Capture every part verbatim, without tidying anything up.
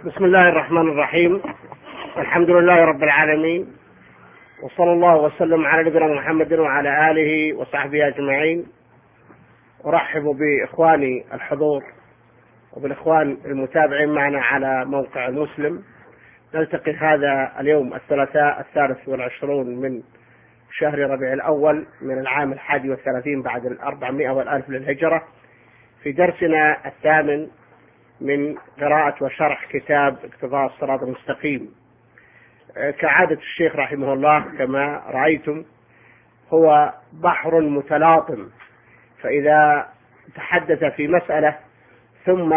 بسم الله الرحمن الرحيم. الحمد لله رب العالمين، وصلى الله وسلم على نبينا محمد وعلى آله وصحبه أجمعين. أرحب بإخواني الحضور وبالإخوان المتابعين معنا على موقع المسلم. نلتقي هذا اليوم الثلاثاء الثالث والعشرون من شهر ربيع الأول من العام الحادي والثلاثين بعد الأربعمائة والألف للهجرة في درسنا الثامن من قراءة وشرح كتاب اقتضاء الصراط المستقيم. كعادة الشيخ رحمه الله كما رأيتم هو بحر متلاطم، فإذا تحدث في مسألة ثم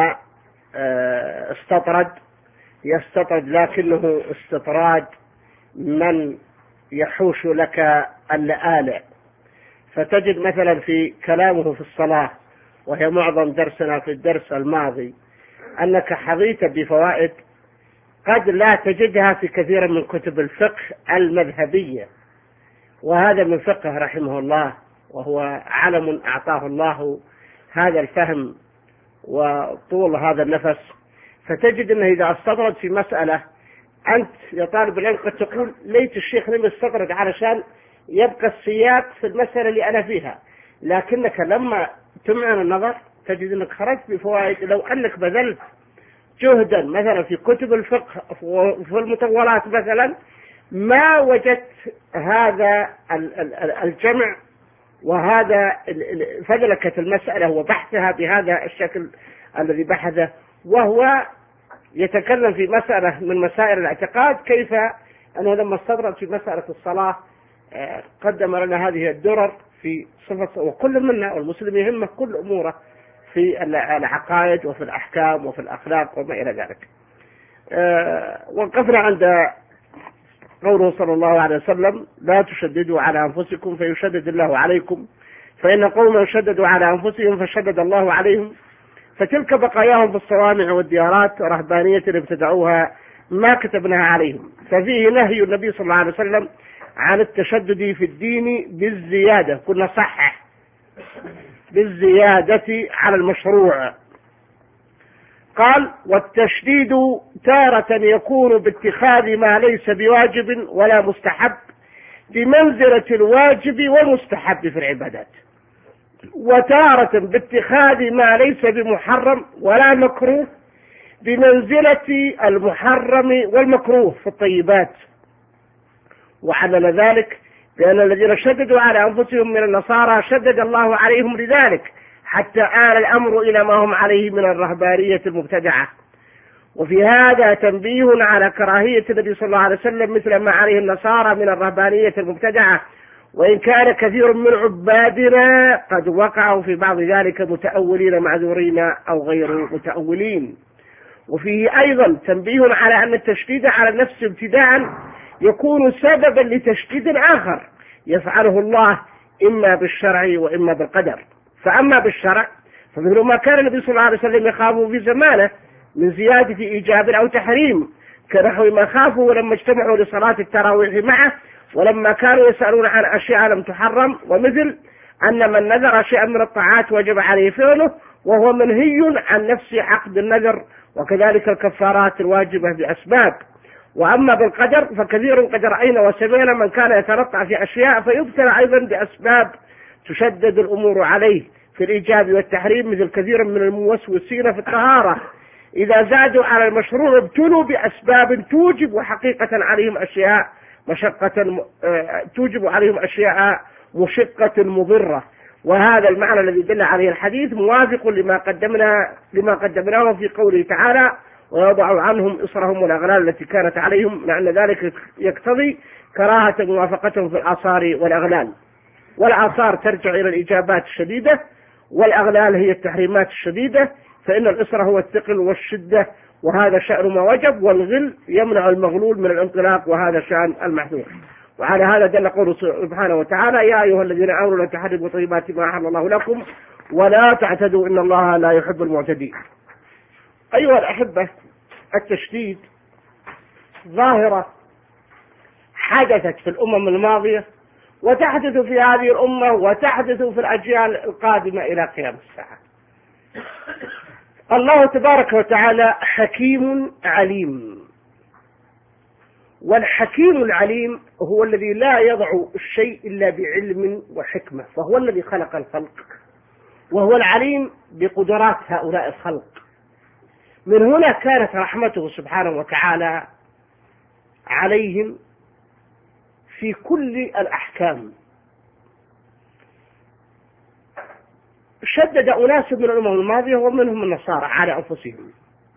استطرد يستطرد لكنه استطراد من يحوش لك اللآلئ. فتجد مثلا في كلامه في الصلاة، وهي معظم درسنا في الدرس الماضي، أنك حظيت بفوائد قد لا تجدها في كثير من كتب الفقه المذهبية، وهذا من فقه رحمه الله، وهو علم أعطاه الله هذا الفهم وطول هذا النفس. فتجد أنه إذا استطرد في مسألة أنت يا طالب العلم قد تقول ليت الشيخ لم يستطرد علشان يبقى السياق في المسألة اللي أنا فيها، لكنك لما تمعن النظر تجد أنك خرجت بفوائد. لو أنك بذلت جهدا مثلا في كتب الفقه وفي المطولات مثلا ما وجدت هذا الجمع وهذا فدلكة المسألة وبحثها بهذا الشكل الذي بحثه، وهو يتكلم في مسألة من مسائل الاعتقاد، كيف أنه لما استطرد في مسألة الصلاة قدم لنا هذه الدرر في صفة، وكل منا والمسلم يهمه كل أموره في العقائد وفي الأحكام وفي الأخلاق وما إلى ذلك. وقفنا عند قوله صلى الله عليه وسلم: لا تشددوا على أنفسكم فيشدد الله عليكم، فإن قوما شددوا على أنفسهم فشدد الله عليهم، فتلك بقاياهم في الصوامع والديارات رهبانية ابتدعوها ما كتبناها عليهم. ففيه نهي النبي صلى الله عليه وسلم عن التشدد في الدين بالزيادة، كنا صحح بالزيادة على المشروع. قال: والتشديد تارة يكون باتخاذ ما ليس بواجب ولا مستحب بمنزلة الواجب والمستحب في العبادات، وتارة باتخاذ ما ليس بمحرم ولا مكروه بمنزلة المحرم والمكروه في الطيبات. وعلل ذلك بأن الذين شددوا على أنفسهم من النصارى شدد الله عليهم لذلك حتى آل الأمر إلى ما هم عليه من الرهبانية المبتدعة. وفي هذا تنبيه على كراهية النبي صلى الله عليه وسلم مثل ما عليه النصارى من الرهبانية المبتدعة، وإن كان كثير من عبادنا قد وقعوا في بعض ذلك متأولين معذورين أو غير متأولين. وفيه أيضا تنبيه على أن التشديد على النفس ابتداء يكون سببا لتشديد آخر يفعله الله إما بالشرع وإما بالقدر. فأما بالشرع فمثل ما كان النبي صلى الله عليه وسلم يخافه في زمانه من زيادة إيجاب أو تحريم، كنحو ما خافوا لما اجتمعوا لصلاة التراويح معه ولما كانوا يسألون عن أشياء لم تحرم، ومثل أن من نذر شيئا من الطاعات وجب عليه فعله وهو منهي عن نفس عقد النذر، وكذلك الكفارات الواجبة بأسباب. وأما بالقدر فكثير قد رأينا وسمعنا من كان يترطع في أشياء فيبتلى أيضا بأسباب تشدد الأمور عليه في الإيجاب والتحريم، مثل كثير من الموسوسين في الطهارة إذا زادوا على المشروع ابتلوا بأسباب توجب حقيقة عليهم أشياء مشقة توجب عليهم أشياء مشقة مضرة. وهذا المعنى الذي دل عليه الحديث موافق لما قدمنا لما قدمناه في قوله تعالى: ويضع عنهم إصرهم والأغلال التي كانت عليهم، لأن ذلك يقتضي كراهة موافقتهم في الآثار والأغلال. والآثار ترجع إلى الإجابات الشديدة، والأغلال هي التحريمات الشديدة، فإن الإصر هو الثقل والشدة، وهذا شأن ما وجب، والغل يمنع المغلول من الانطلاق، وهذا شأن المحذور. وعلى هذا دل قوله سبحانه وتعالى: يا أيها الذين آمنوا لا تحرموا طيبات ما أحل الله لكم ولا تعتدوا إن الله لا يحب المعتدين. أيها الأحبة، التشديد ظاهرة حدثت في الأمم الماضية وتحدث في هذه الأمة وتحدث في الأجيال القادمة إلى قيام الساعة. الله تبارك وتعالى حكيم عليم، والحكيم العليم هو الذي لا يضع الشيء إلا بعلم وحكمة، فهو الذي خلق الخلق، وهو العليم بقدرات هؤلاء الخلق. من هنا كانت رحمته سبحانه وتعالى عليهم في كل الأحكام. شدد أناس من الأمم الماضية ومنهم النصارى على أنفسهم،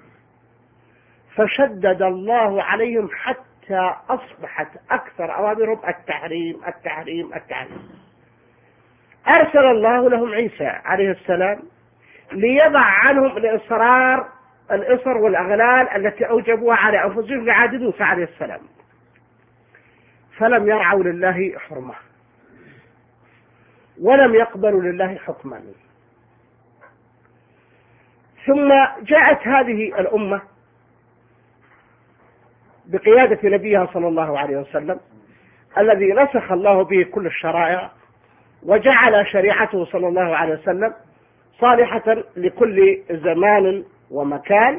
فشدد الله عليهم حتى أصبحت أكثر أوامرهم التحريم التحريم التحريم. أرسل الله لهم عيسى عليه السلام ليضع عنهم الإصرار الإصر والأغلال التي أوجبوها على أنفسهم لعهد موسى عليه السلام، فلم يرعوا لله حرمة ولم يقبلوا لله حكما. ثم جاءت هذه الأمة بقيادة نبيها صلى الله عليه وسلم الذي نسخ الله به كل الشرائع، وجعل شريعته صلى الله عليه وسلم صالحة لكل زمان ومكان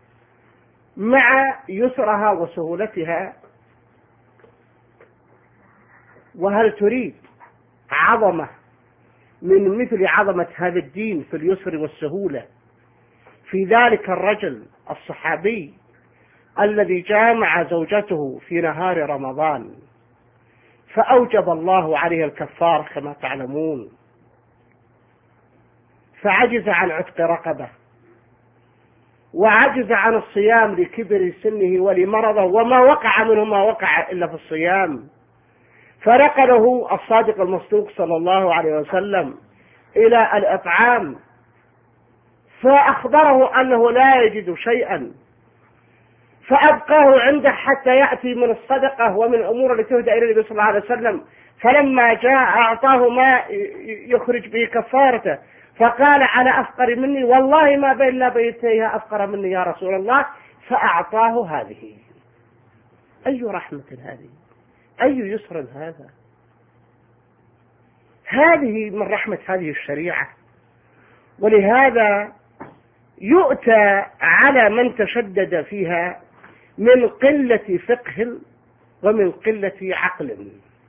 مع يسرها وسهولتها. وهل تريد عظمة من مثل عظمة هذا الدين في اليسر والسهولة في ذلك الرجل الصحابي الذي جامع زوجته في نهار رمضان فأوجب الله عليه الكفار كما تعلمون، فعجز عن عتق رقبة، وعجز عن الصيام لكبر سنه ولمرضه، وما وقع منه ما وقع إلا في الصيام، فنقله الصادق المصدوق صلى الله عليه وسلم إلى الإطعام، فأخبره أنه لا يجد شيئا فأبقاه عنده حتى يأتي من الصدقة ومن الأمور التي تهدى إلى النبي صلى الله عليه وسلم، فلما جاء أعطاه ما يخرج به كفارته، فقال على أفقر مني والله ما بين لا بيتيها أفقر مني يا رسول الله، فأعطاه هذه. أي رحمة هذه، أي يسر هذا، هذه من رحمة هذه الشريعة. ولهذا يؤتى على من تشدد فيها من قلة فقه ومن قلة عقل.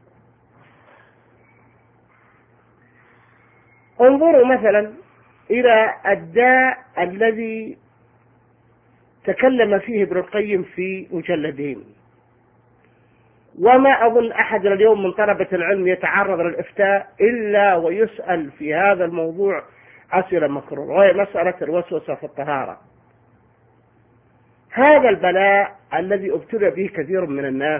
انظروا مثلا إلى الداء الذي تكلم فيه ابن القيم في مجلدين، وما أظن أحد اليوم من طلبة العلم يتعرض للإفتاء إلا ويسأل في هذا الموضوع أسئلة مكررة، وهي مسألة الوسوسة في الطهارة. هذا البلاء الذي ابتلى به كثير من الناس،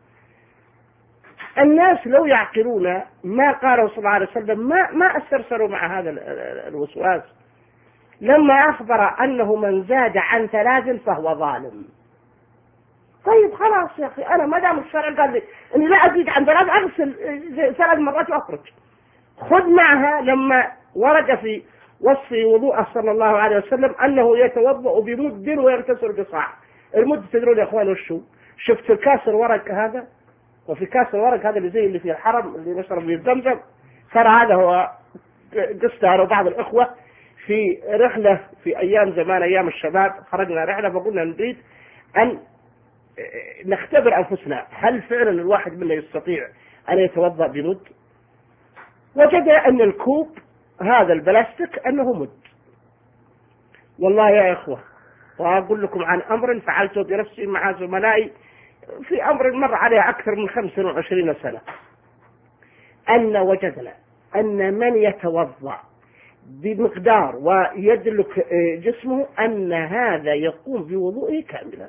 الناس لو يعقلون ما قاله صلى الله عليه وسلم ما ما استرسلوا مع هذا الوسواس، لما أخبر أنه من زاد عن ثلاث فهو ظالم. طيب خلاص يا أخي، أنا ما دام الشرع قال لي إني لا أزيد عن ثلاث أغسل ثلاث مرات وأخرج. خذ معها لما ورد في وصف وضوءه صلى الله عليه وسلم أنه يتوضأ بمد ويغتسل بصاع. المد تدرون يا أخوان وشو؟ شفت الكاس الورق هذا، وفي كاس الورق هذا اللي زي اللي في الحرم اللي نشرب به الزمزم، ترى هذا هو قصة أنا وبعض الأخوة في رحلة في أيام زمان أيام الشباب، خرجنا رحلة فقلنا نريد أن نختبر أنفسنا هل فعلا الواحد منا يستطيع أن يتوضأ بمد. وجد أن الكوب هذا البلاستيك أنه مد. والله يا إخوة، وأقول لكم عن أمر فعلته بنفسي مع زملائي في أمر مر عليه أكثر من خمسة وعشرين سنة، أن وجدنا أن من يتوضأ بمقدار ويدلك جسمه أن هذا يقوم بوضوءه كاملا،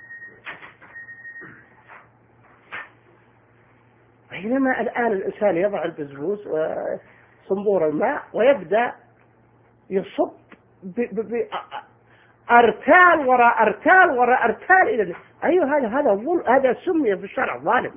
بينما الآن الإنسان يضع البزبوز وصنبور الماء ويبدأ يصب أرتال وراء أرتال وراء أرتال إلى أيوه هذا هذا هذا سمي في الشرع ظالم.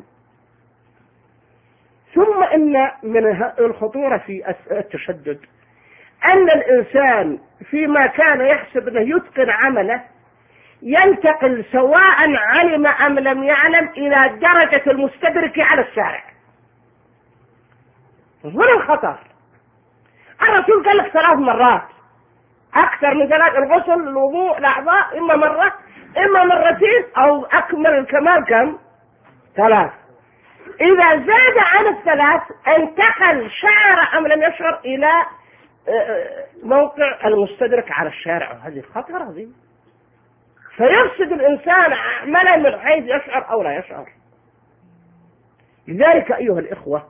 ثم إن من الخطورة في التشدد أن الإنسان فيما كان يحسب أنه يتقن عمله ينتقل سواء علم أم لم يعلم إلى درجة المستدرك على الشارع. هنا الخطر. الرسول قال لك ثلاث مرات أكثر من ثلاث، الغسل الوضوء الأعضاء إما مرة إما مرتين، أو أكمل الكمال كم؟ ثلاث. إذا زاد عن الثلاث انتقل شعر أم لم يشعر إلى موقع المستدرك على الشارع، هذه خطر هذه، فيفسد الإنسان عملا من حيث يشعر أو لا يشعر. لذلك أيها الإخوة،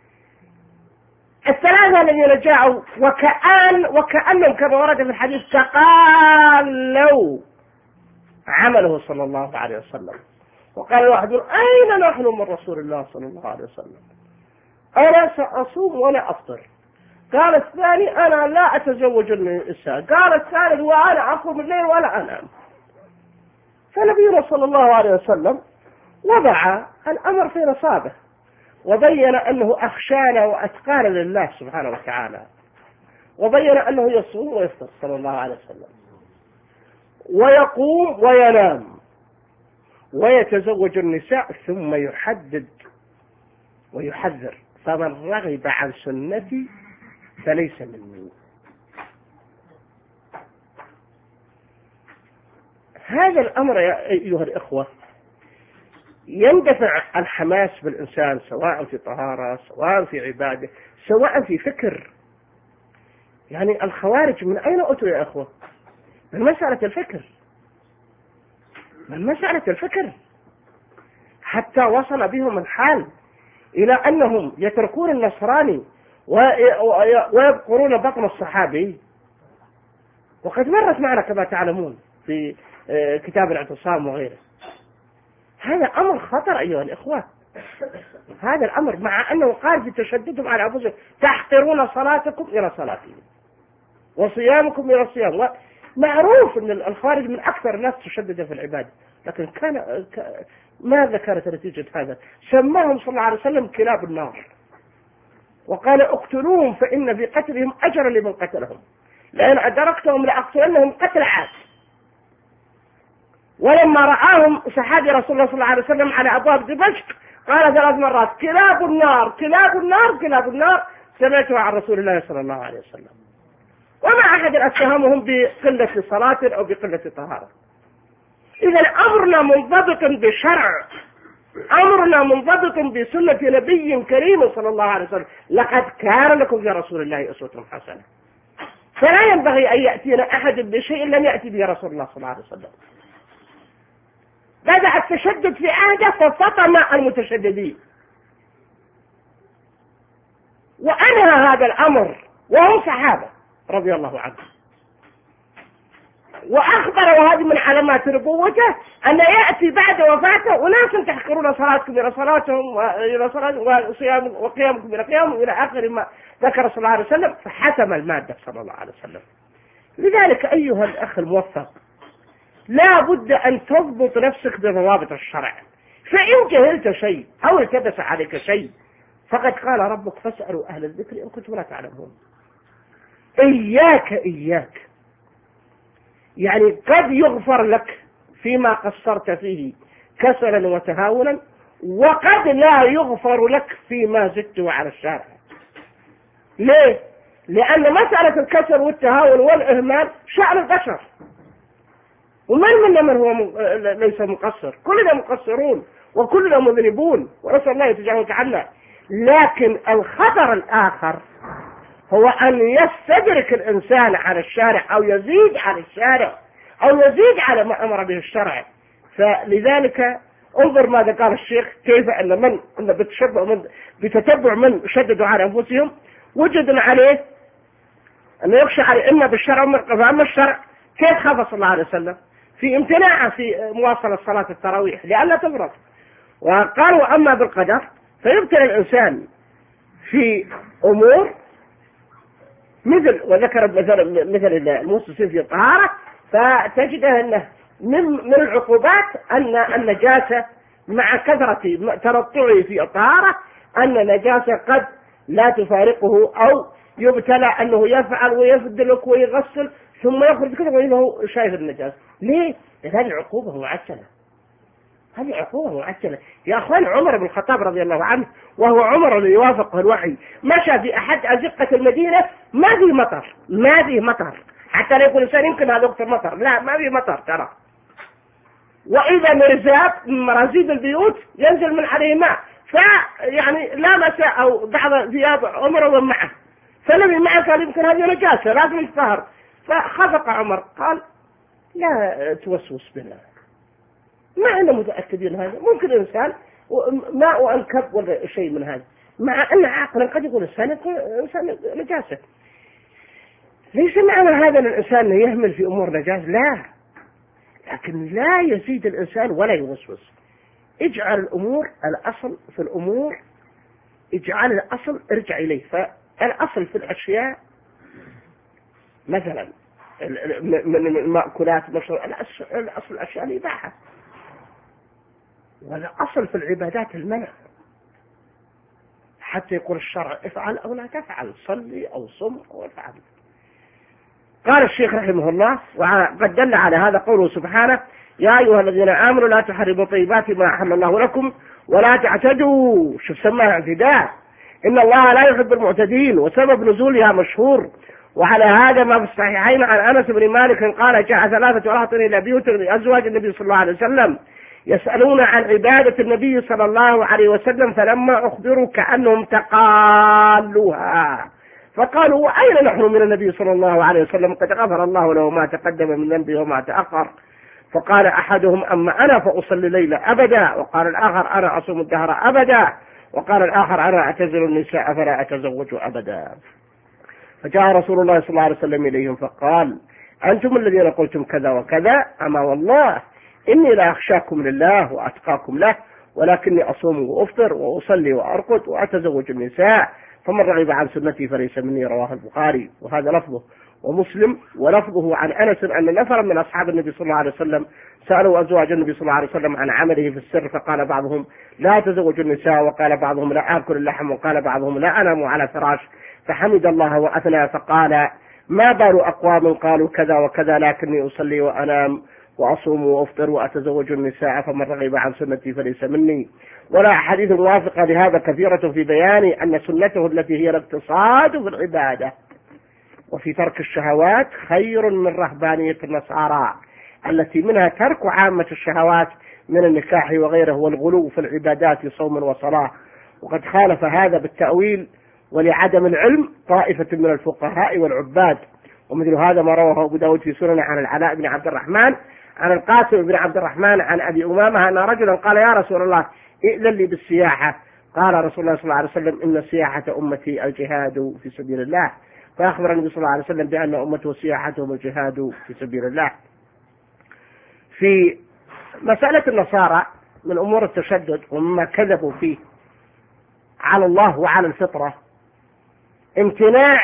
الثلاثة الذين جاءوا وكأن وكأنهم كما ورد في الحديث تقالوا عمله صلى الله عليه وسلم، وقال الواحد أين نحن من رسول الله صلى الله عليه وسلم؟ أنا سأصوم ولا أفطر. قال الثاني أنا لا أتزوج النساء. قال الثالث وأنا أقوم الليل ولا أنام. فنبينا صلى الله عليه وسلم وضع الأمر في نصابه وبين أنه أخشانا وأتقانا لله سبحانه وتعالى، وبين أنه يصوم ويفطر صلى الله عليه وسلم، ويقوم وينام ويتزوج النساء، ثم يحدد ويحذر فمن رغب عن سنتي فليس مني. هذا الأمر يا أيها الإخوة يندفع الحماس بالإنسان، سواء في طهارة، سواء في عبادة، سواء في فكر. يعني الخوارج من أين أتوا يا أخوة؟ من مسألة الفكر، من مسألة الفكر، حتى وصل بهم الحال إلى أنهم يتركون النصراني ويبقرون بطن الصحابي. وقد مرت معنا كما تعلمون في كتاب الاعتصام وغيره. هذا أمر خطر أيها الإخوة، هذا الأمر، مع أنه قال في تشددهم على أنفسهم تحقرون صلاتكم إلى صلاتهم وصيامكم إلى الصيام. معروف أن الخارج من أكثر الناس تشدد في العبادة، لكن كان ماذا كانت نتيجة هذا؟ سماهم صلى الله عليه وسلم كلاب النار، وقال اقتلوهم فإن في قتلهم أجرا لمن قتلهم، لأن أدركتهم لأقتلنهم قتل عاد. ولما رآهم صحابي رسول الله صلى الله عليه وسلم على أبواب دمشق قال ثلاث مرات كلاب النار كلاب النار كلاب النار، سمعتها عن رسول الله صلى الله عليه وسلم. وما أحد أتهمهم بقلة صلاة أو بقلة طهارة. إذا أمرنا منضبط بشرع، أمرنا منضبط بسنة نبي كريم صلى الله عليه وسلم. لقد كان لكم في رسول الله أسوة حسنة، فلا ينبغي أن يأتينا أحد بشيء لم يأتي به رسول الله صلى الله عليه وسلم. بدأ التشدد في عهده ففطن المتشددين، وأنهى هذا الأمر وهم صحابة رضي الله عنهم. وأخبر، وهذه من علامات نبوته، أن يأتي بعد وفاته أناس تحقرون صلاتكم إلى صلاتهم وإلى صلاتهم وصيام وقيامكم إلى قيامهم إلى آخر ما ذكر صلى الله عليه وسلم، فحسم المادة صلى الله عليه وسلم. لذلك أيها الأخ الموفق، لا بد أن تضبط نفسك بضوابط الشرع، فإن جهلت شيء أو التبس عليك شيء فقد قال ربك فاسألوا أهل الذكر إن كنتم لا تعلمون. إياك إياك يعني قد يغفر لك فيما قصرت فيه كسلا وتهاونا، وقد لا يغفر لك فيما زدت على الشارع. ليه؟ لأن مسألة الكسل والتهاون والإهمال شأن البشر، ومن منا من هو م... ليس مقصر، كلنا مقصرون وكلنا مذنبون، ونسأل الله يتجاوز عنا. لكن الخطر الآخر هو أن يستدرك الإنسان على الشارع أو يزيد على الشارع أو يزيد على ما أمر به الشرع. فلذلك انظر ماذا قال الشيخ، كيف أن من أن بتشبع من بتتبع من شددوا على أنفسهم وجد عليه أن يخشى عليه إما بالشرع وأما الشرع كيف خاف صلى الله عليه وسلم في امتناعه في مواصلة صلاة التراويح لئلا تفرط. وقال وأما بالقدر فيبتلى الإنسان في أمور مثل، وذكر مثل مثل الموسوسين في الطهارة، فتجده أنه من من العقوبات أن النجاسة مع كثرة ترطعه في الطهارة أن النجاسة قد لا تفارقه، أو يبتلى أنه يفعل ويفدلك ويغسل ثم يخرج كذا وهو شايف النجاسة. ليه؟ هذه عقوبة معجلة، هذه عقوبة معجلة يا أخوان. عمر بن الخطاب رضي الله عنه، وهو عمر اللي يوافقه الوحي، مشى في أحد أزقة المدينة ما في مطر ما في مطر حتى لا يكون الإنسان يمكن هذا وقت المطر، لا ما في مطر ترى. وإذا مرزاب من مرازيب البيوت ينزل من عليه ماء، فيعني لامس أو بعض ثياب عمر ومعه، فالذي معه قال يمكن هذه نجاسة لازم يطهر، فخفق عمر قال لا توسوس بنا، ما احنا متأكدين هذا، ممكن الإنسان ماء أنكب ولا شيء من هذا، مع أن عقلا قد يكون الإنسان إنسان نجاسة. ليس معنى هذا الإنسان يهمل في أمور نجاسة، لا، لكن لا يزيد الإنسان ولا يوسوس. اجعل الأمور الأصل في الأمور، اجعل الأصل ارجع إليه. فالأصل في الأشياء مثلا من المأكولات الأصل الأشياء الإباحة، والأصل في العبادات المنع، حتى يقول الشرع افعل أو لا تفعل، صلي أو صم أو افعل. قال الشيخ رحمه الله، وقد دل على هذا قوله سبحانه يا أيها الذين آمنوا لا تحرموا طيبات ما أحل الله لكم ولا تعتدوا. شوف سماها اعتداء، إن الله لا يحب المعتدين. وسبب نزولها مشهور، وعلى هذا ما في الصحيحين عن أنس بن مالك قال جاء ثلاثة رهط إلى بيوت أزواج النبي صلى الله عليه وسلم يسألون عن عبادة النبي صلى الله عليه وسلم، فلما أخبروا كأنهم تقالوها، فقالوا وأين نحن من النبي صلى الله عليه وسلم قد غفر الله له ما تقدم من ذنبه وما تأخر. فقال أحدهم أما أنا فأصلي ليلة أبدا، وقال الآخر أنا أصوم الدهر أبدا، وقال الآخر أنا أعتزل النساء فلا أتزوج أبدا. فجاء رسول الله صلى الله عليه وسلم إليهم فقال أنتم الذين قلتم كذا وكذا، أما والله إني لا أخشاكم لله وأتقاكم له، ولكني أصوم وأفطر وأصلي وأرقد وأتزوج النساء، فمن رغب عن سنتي فليس مني. رواه البخاري، وهذا لفظه، ومسلم ولفظه عن أنس أن نفرا من أصحاب النبي صلى الله عليه وسلم سألوا أزواج النبي صلى الله عليه وسلم عن عمله في السر، فقال بعضهم لا تزوج النساء، وقال بعضهم لا آكل اللحم، وقال بعضهم لا أنام على فراش، فحمد الله وأثنى فقال ما بال أقوام قالوا كذا وكذا لكني أصلي وأنام وأصوم وأفطر وأتزوج النساء، فمن رغب عن سنتي فليس مني. ولا أحاديث موافقة لهذا كثيرة في بيان أن سنته التي هي الاقتصاد في العبادة وفي ترك الشهوات خير من رهبانية النصارى التي منها ترك عامة الشهوات من النكاح وغيره والغلو في العبادات صوم وصلاة. وقد خالف هذا بالتأويل ولعدم العلم طائفة من الفقهاء والعباد. ومثل هذا ما رواه أبو داود في سنن عن العلاء بن عبد الرحمن عن القاسم بن عبد الرحمن عن أبي أمامة أن رجلا قال يا رسول الله ائذن لي بالسياحة، قال رسول الله صلى الله عليه وسلم إن سياحة أمتي الجهاد في سبيل الله، فأخبر النبي صلى الله عليه وسلم بأن أمته سياحتهم الجهاد في سبيل الله. في مسألة النصارى من أمور التشدد ومما كذبوا فيه على الله وعلى الفطرة امتناع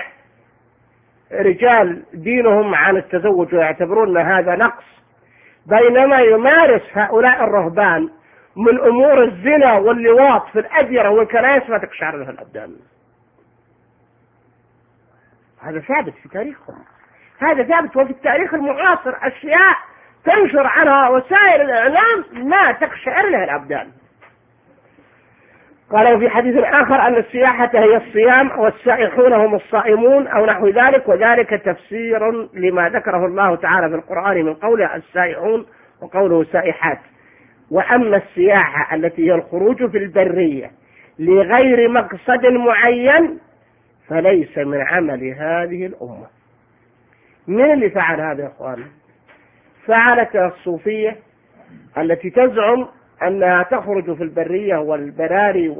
رجال دينهم عن التزوج ويعتبرون أن هذا نقص، بينما يمارس هؤلاء الرهبان من أمور الزنا واللواط في الأديرة والكنائس ما تقشعر لها الأبدان. هذا ثابت في تاريخهم، هذا ثابت وفي التاريخ المعاصر أشياء تنشر عنها وسائل الإعلام ما تقشعر لها الأبدان. قالوا في حديث آخر أن السياحة هي الصيام والسائحون هم الصائمون أو نحو ذلك، وذلك تفسير لما ذكره الله تعالى في القرآن من قوله السائحون وقوله سائحات. وأما السياحة التي هي الخروج في البرية لغير مقصد معين فليس من عمل هذه الأمة. من اللي فعل هذا يا أخوان؟ فعلت الصوفية التي تزعم أنها تخرج في البرية والبراري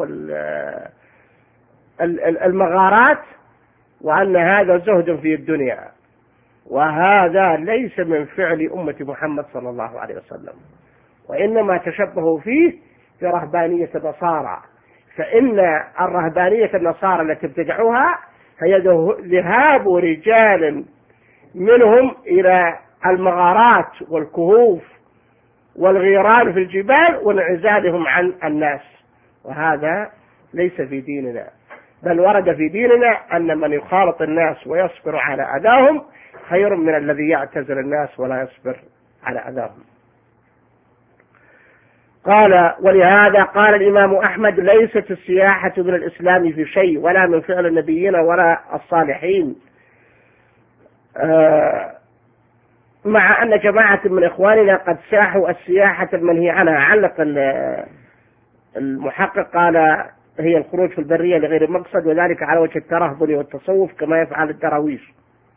والمغارات وأن هذا زهد في الدنيا، وهذا ليس من فعل أمة محمد صلى الله عليه وسلم، وإنما تشبهوا فيه في رهبانية النصارى. فإن الرهبانية النصارى التي ابتدعوها هي ذهاب رجال منهم إلى المغارات والكهوف والغيران في الجبال وانعزالهم عن الناس، وهذا ليس في ديننا، بل ورد في ديننا أن من يخالط الناس ويصبر على أذاهم خير من الذي يعتزل الناس ولا يصبر على أذاهم. قال ولهذا قال الإمام أحمد ليست السياحة من الإسلام في شيء ولا من فعل النبيين ولا الصالحين. آه مع أن جماعة من إخواننا قد ساحوا السياحة المنهي عنها. علق المحقق قال هي الخروج في البرية لغير مقصد، وذلك على وجه الترهبن والتصوف كما يفعل الدراويش.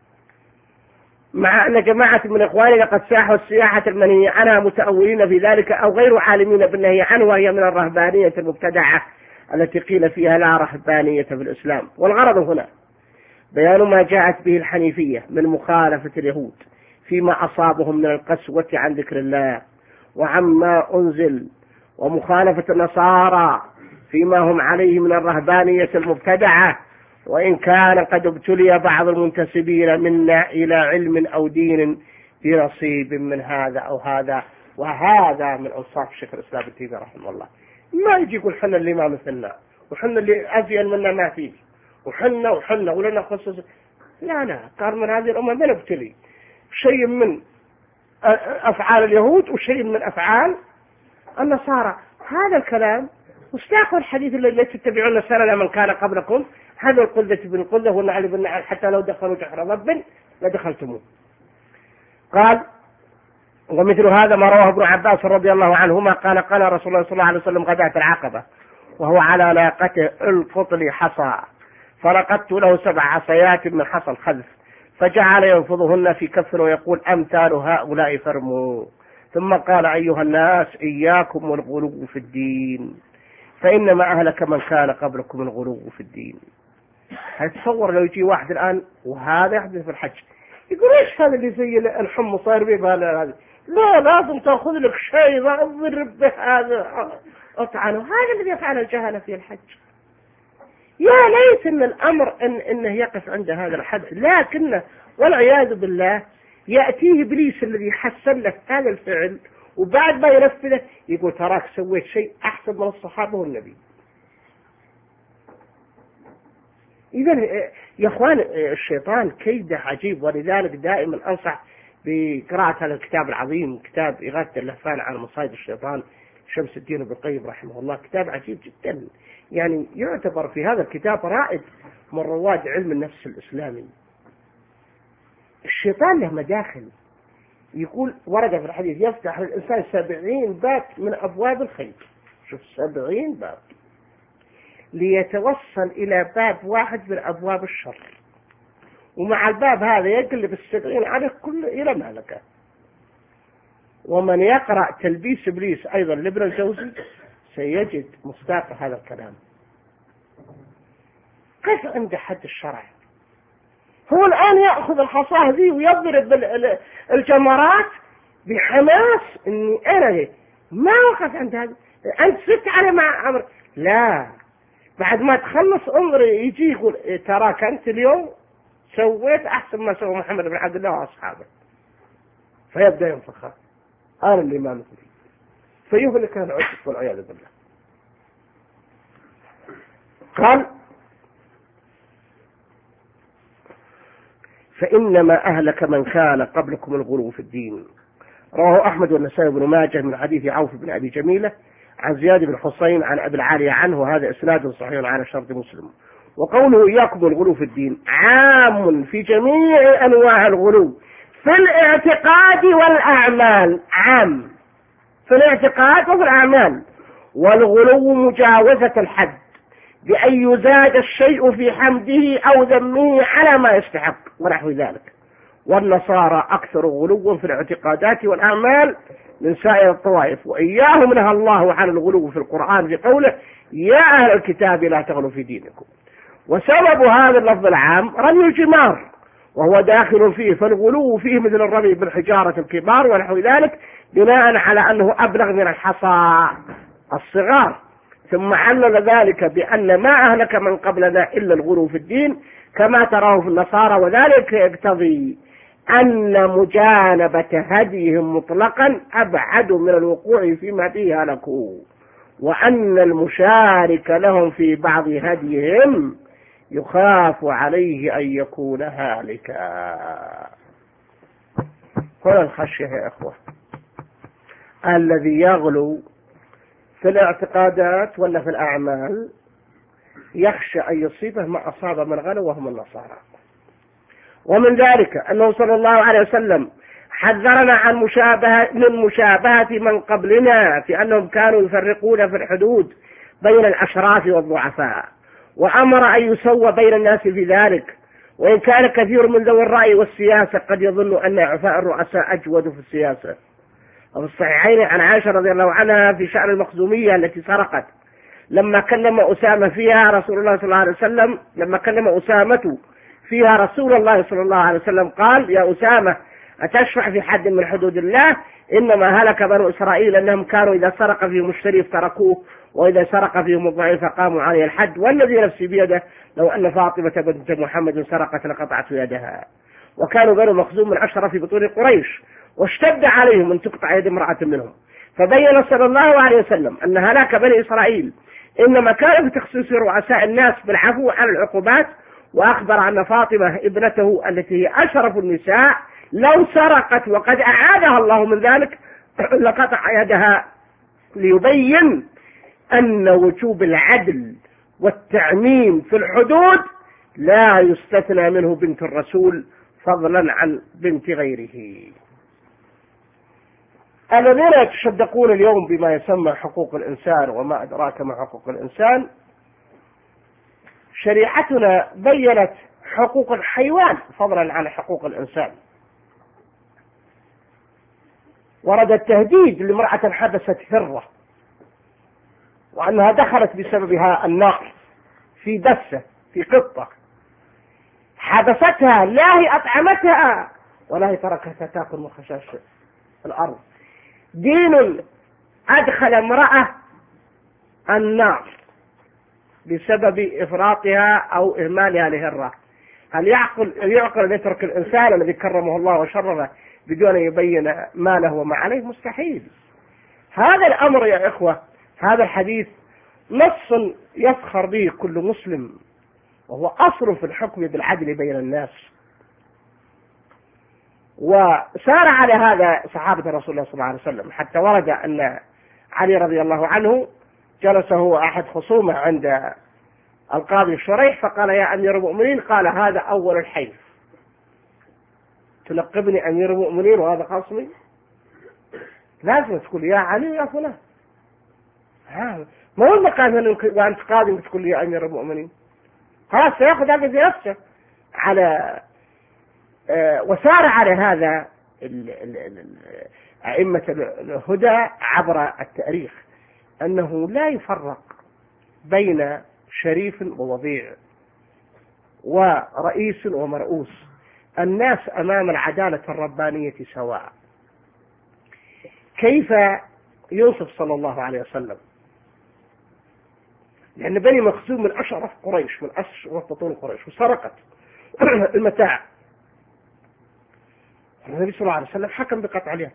مع أن جماعة من إخواننا قد ساحوا السياحة المنهي عنها متأولين في ذلك أو غير عالمين بالنهي عنه، وهي من الرهبانية المبتدعة التي قيل فيها لا رهبانية في الإسلام. والغرض هنا بيان ما جاءت به الحنيفية من مخالفة اليهود فيما أصابهم من القسوة عن ذكر الله وعما أنزل، ومخالفة النصارى فيما هم عليه من الرهبانية المبتدعة، وإن كان قد ابتلي بعض المنتسبين منا إلى علم أو دين بنصيب من هذا أو هذا. وهذا من أوصاف شيخ الإسلام ابن تيمية رحمه الله، ما يجي يقول حنا اللي ما مثلنا وحنا اللي أزين منا ما فيه وحنا وحنا ولنا خصوص. لا لا، قال من هذه الأمة من ابتلي شيء من أفعال اليهود وشيء من أفعال النصارى. هذا الكلام مستاق الحديث الذي تتبعون سنن من كان قبلكم، هذا القلة بالقلة والنعل بالنعل حتى لو دخلوا جحر ضب لدخلتموه. قال ومثل هذا ما رواه ابن عباس رضي الله عنهما قال قال رسول الله صلى الله عليه وسلم غداة العقبة وهو على ناقته القط لي حصى، فرقدت له سبع عصيات من حصى الخلف، فجعل ينفضهن في كف ويقول أمثال هؤلاء فرموا. ثم قال أيها الناس إياكم والغلو في الدين، فإنما أهلك من كان قبلكم الغلو في الدين. هتصور لو يجي واحد الآن وهذا يحدث في الحج يقول إيش هذا اللي زي الحم صاير بيه هذا؟ لا، لازم تأخذ لك شيء ضرب به هذا أطعنه. هذا الذي يفعل الجهلة في الحج. يا ليت ان الامر إن انه يقف عند هذا الحد، لكنه والعياذ بالله يأتيه إبليس الذي حسن له هذا الفعل وبعد ما ينفذه يقول تراك سويت شيء أحسن من الصحابة والنبي. إذن يا أخوان الشيطان كيده عجيب، ولذلك دائما أنصح بقراءة هذا الكتاب العظيم، كتاب إغاثة اللهفان عن مصائد الشيطان شمس الدين ابن القيم رحمه الله. كتاب عجيب جدا، يعني يعتبر في هذا الكتاب رائد من رواد علم النفس الإسلامي. الشيطان له مداخل، يقول ورد في الحديث يفتح للإنسان سبعين باب من أبواب الخير. شوف سبعين باب ليتوصل إلى باب واحد من أبواب الشر، ومع الباب هذا يقلب السبعين عليه كل إلى مهلكه. ومن يقرأ تلبيس إبليس أيضا لابن الجوزي سيجد مصداق هذا الكلام. كيف عند حد الشرع؟ هو الآن يأخذ الحصاه ذي ويضرب الجمرات بحماس إني أنا ما وقف عند هذا، أنت ست على مع أمر. لا، بعد ما تخلص أمري يجي يقول تراك أنت اليوم سويت أحسن ما سوى محمد بن عبد الله وأصحابه، فيبدأ ينفخ أنا اللي ما مثلي، فيهلك العجب والعياذ بالله. قال فإنما أهلك من كان قبلكم الغلو في الدين. رواه أحمد والنسائي بن ماجه من حديث عوف بن أبي جميلة عن زياد بن حسين عن أبي العالية عنه، هذا إسناد صحيح على شرط مسلم. وقوله إياكم الغلو في الدين عام في جميع أنواع الغلو في الاعتقاد والأعمال، عام في الاعتقاد وفي الأعمال. والغلو مجاوزة الحد بأن يزاد الشيء في حمده أو ذمه على ما يستحق ونحو ذلك. والنصارى أكثر غلو في الاعتقادات والأعمال من سائر الطوائف، وإياهم نهى الله عن الغلو في القرآن في قوله يا أهل الكتاب لا تغلوا في دينكم. وسبب هذا اللفظ العام رمي الجمار وهو داخل فيه، فالغلو فيه مثل الرمي بالحجارة الكبار ونحو ذلك بناء على أنه أبلغ من الحصى الصغار. ثم علل ذلك بأن ما أهلك من قبلنا إلا الغلو في الدين كما تراه في النصارى، وذلك يقتضي أن مجانبة هديهم مطلقا أبعد من الوقوع فيما فيه هلكوا، وأن المشارك لهم في بعض هديهم يخاف عليه أن يكون هالكا. هنا الخشية يا إخوة، الذي يغلو في الاعتقادات ولا في الأعمال يخشى أن يصيبه ما أصاب من غلو وهم النصارى. ومن ذلك أنه صلى الله عليه وسلم حذرنا عن مشابهة من مشابهة من قبلنا في أنهم كانوا يفرقون في الحدود بين الأشراف والضعفاء، وأمر أن يسوى بين الناس في ذلك، وإن كان كثير من ذوي الرأي والسياسة قد يظن أن إعفاء الرؤساء أجود في السياسة. وفي الصحيحين عن عائشة رضي الله عنها في شأن المخزومية التي سرقت، لما كلم أسامة فيها رسول الله صلى الله عليه وسلم لما كلم أسامة فيها رسول الله صلى الله عليه وسلم قال: يا أسامة أتشفع في حد من حدود الله؟ إنما هلك بنو إسرائيل أنهم كانوا إذا سرق فيهم الشريف تركوه، وإذا سرق فيهم الضعيف قاموا عليه الحد، والذي نفسي بيده لو أن فاطمة بنت محمد سرقت لقطعت يدها. وكانوا بنو مخزوم من أشرف بطون قريش، واشتد عليهم أن تقطع يد امرأة منهم، فبين صلى الله عليه وسلم أن هلاك بني إسرائيل إنما كان في تخصيص رؤساء الناس بالعفو عن العقوبات، وأخبر أن فاطمة ابنته التي هي أشرف النساء لو سرقت وقد أعادها الله من ذلك لقطع يدها، ليبين أن وجوب العدل والتعميم في الحدود لا يستثنى منه بنت الرسول فضلا عن بنت غيره. الذين يتشدقون اليوم بما يسمى حقوق الإنسان وما أدراك ما حقوق الإنسان، شريعتنا بيّنت حقوق الحيوان فضلا عن حقوق الإنسان. ورد التهديد لامرأة حبست هرة وأنها دخلت بسببها النار في دسة في قطة، حبستها لا هي أطعمتها ولا هي تركتها تأكل من خشاش الأرض. دين أدخل امرأة النار بسبب إفراطها أو إهمالها لهرة. هل يعقل يعقل أن يترك الإنسان الذي كرمه الله وشرفه بدون أن يبين ما له وما عليه؟ مستحيل. هذا الأمر يا إخوة، هذا الحديث نص يفخر به كل مسلم، وهو أصل في الحكم بالعدل بين الناس. وسار على هذا صحابة رسول الله صلى الله عليه وسلم، حتى ورد أن علي رضي الله عنه جلس هو أحد خصومه عند القاضي الشريح فقال: يا أمير المؤمنين، قال: هذا أول الحيف، تلقبني أمير المؤمنين وهذا خصمي؟ لازم تقول يا علي يا فلان، ما هو المقام وأنت قاضي تقول لي يا أمير المؤمنين، خلاص سيأخذ هذا في نفسه. على آه وسار على هذا أئمة الهدى عبر التاريخ، أنه لا يفرق بين شريف ووضيع ورئيس ومرؤوس، الناس أمام العدالة الربانية سواء. كيف يوصف صلى الله عليه وسلم؟ لأن بني مخزوم من أشرف قريش، من أشرف بطون قريش، وسرقت المتاع. النبي صلى الله عليه وسلم حكم بقطع اليد.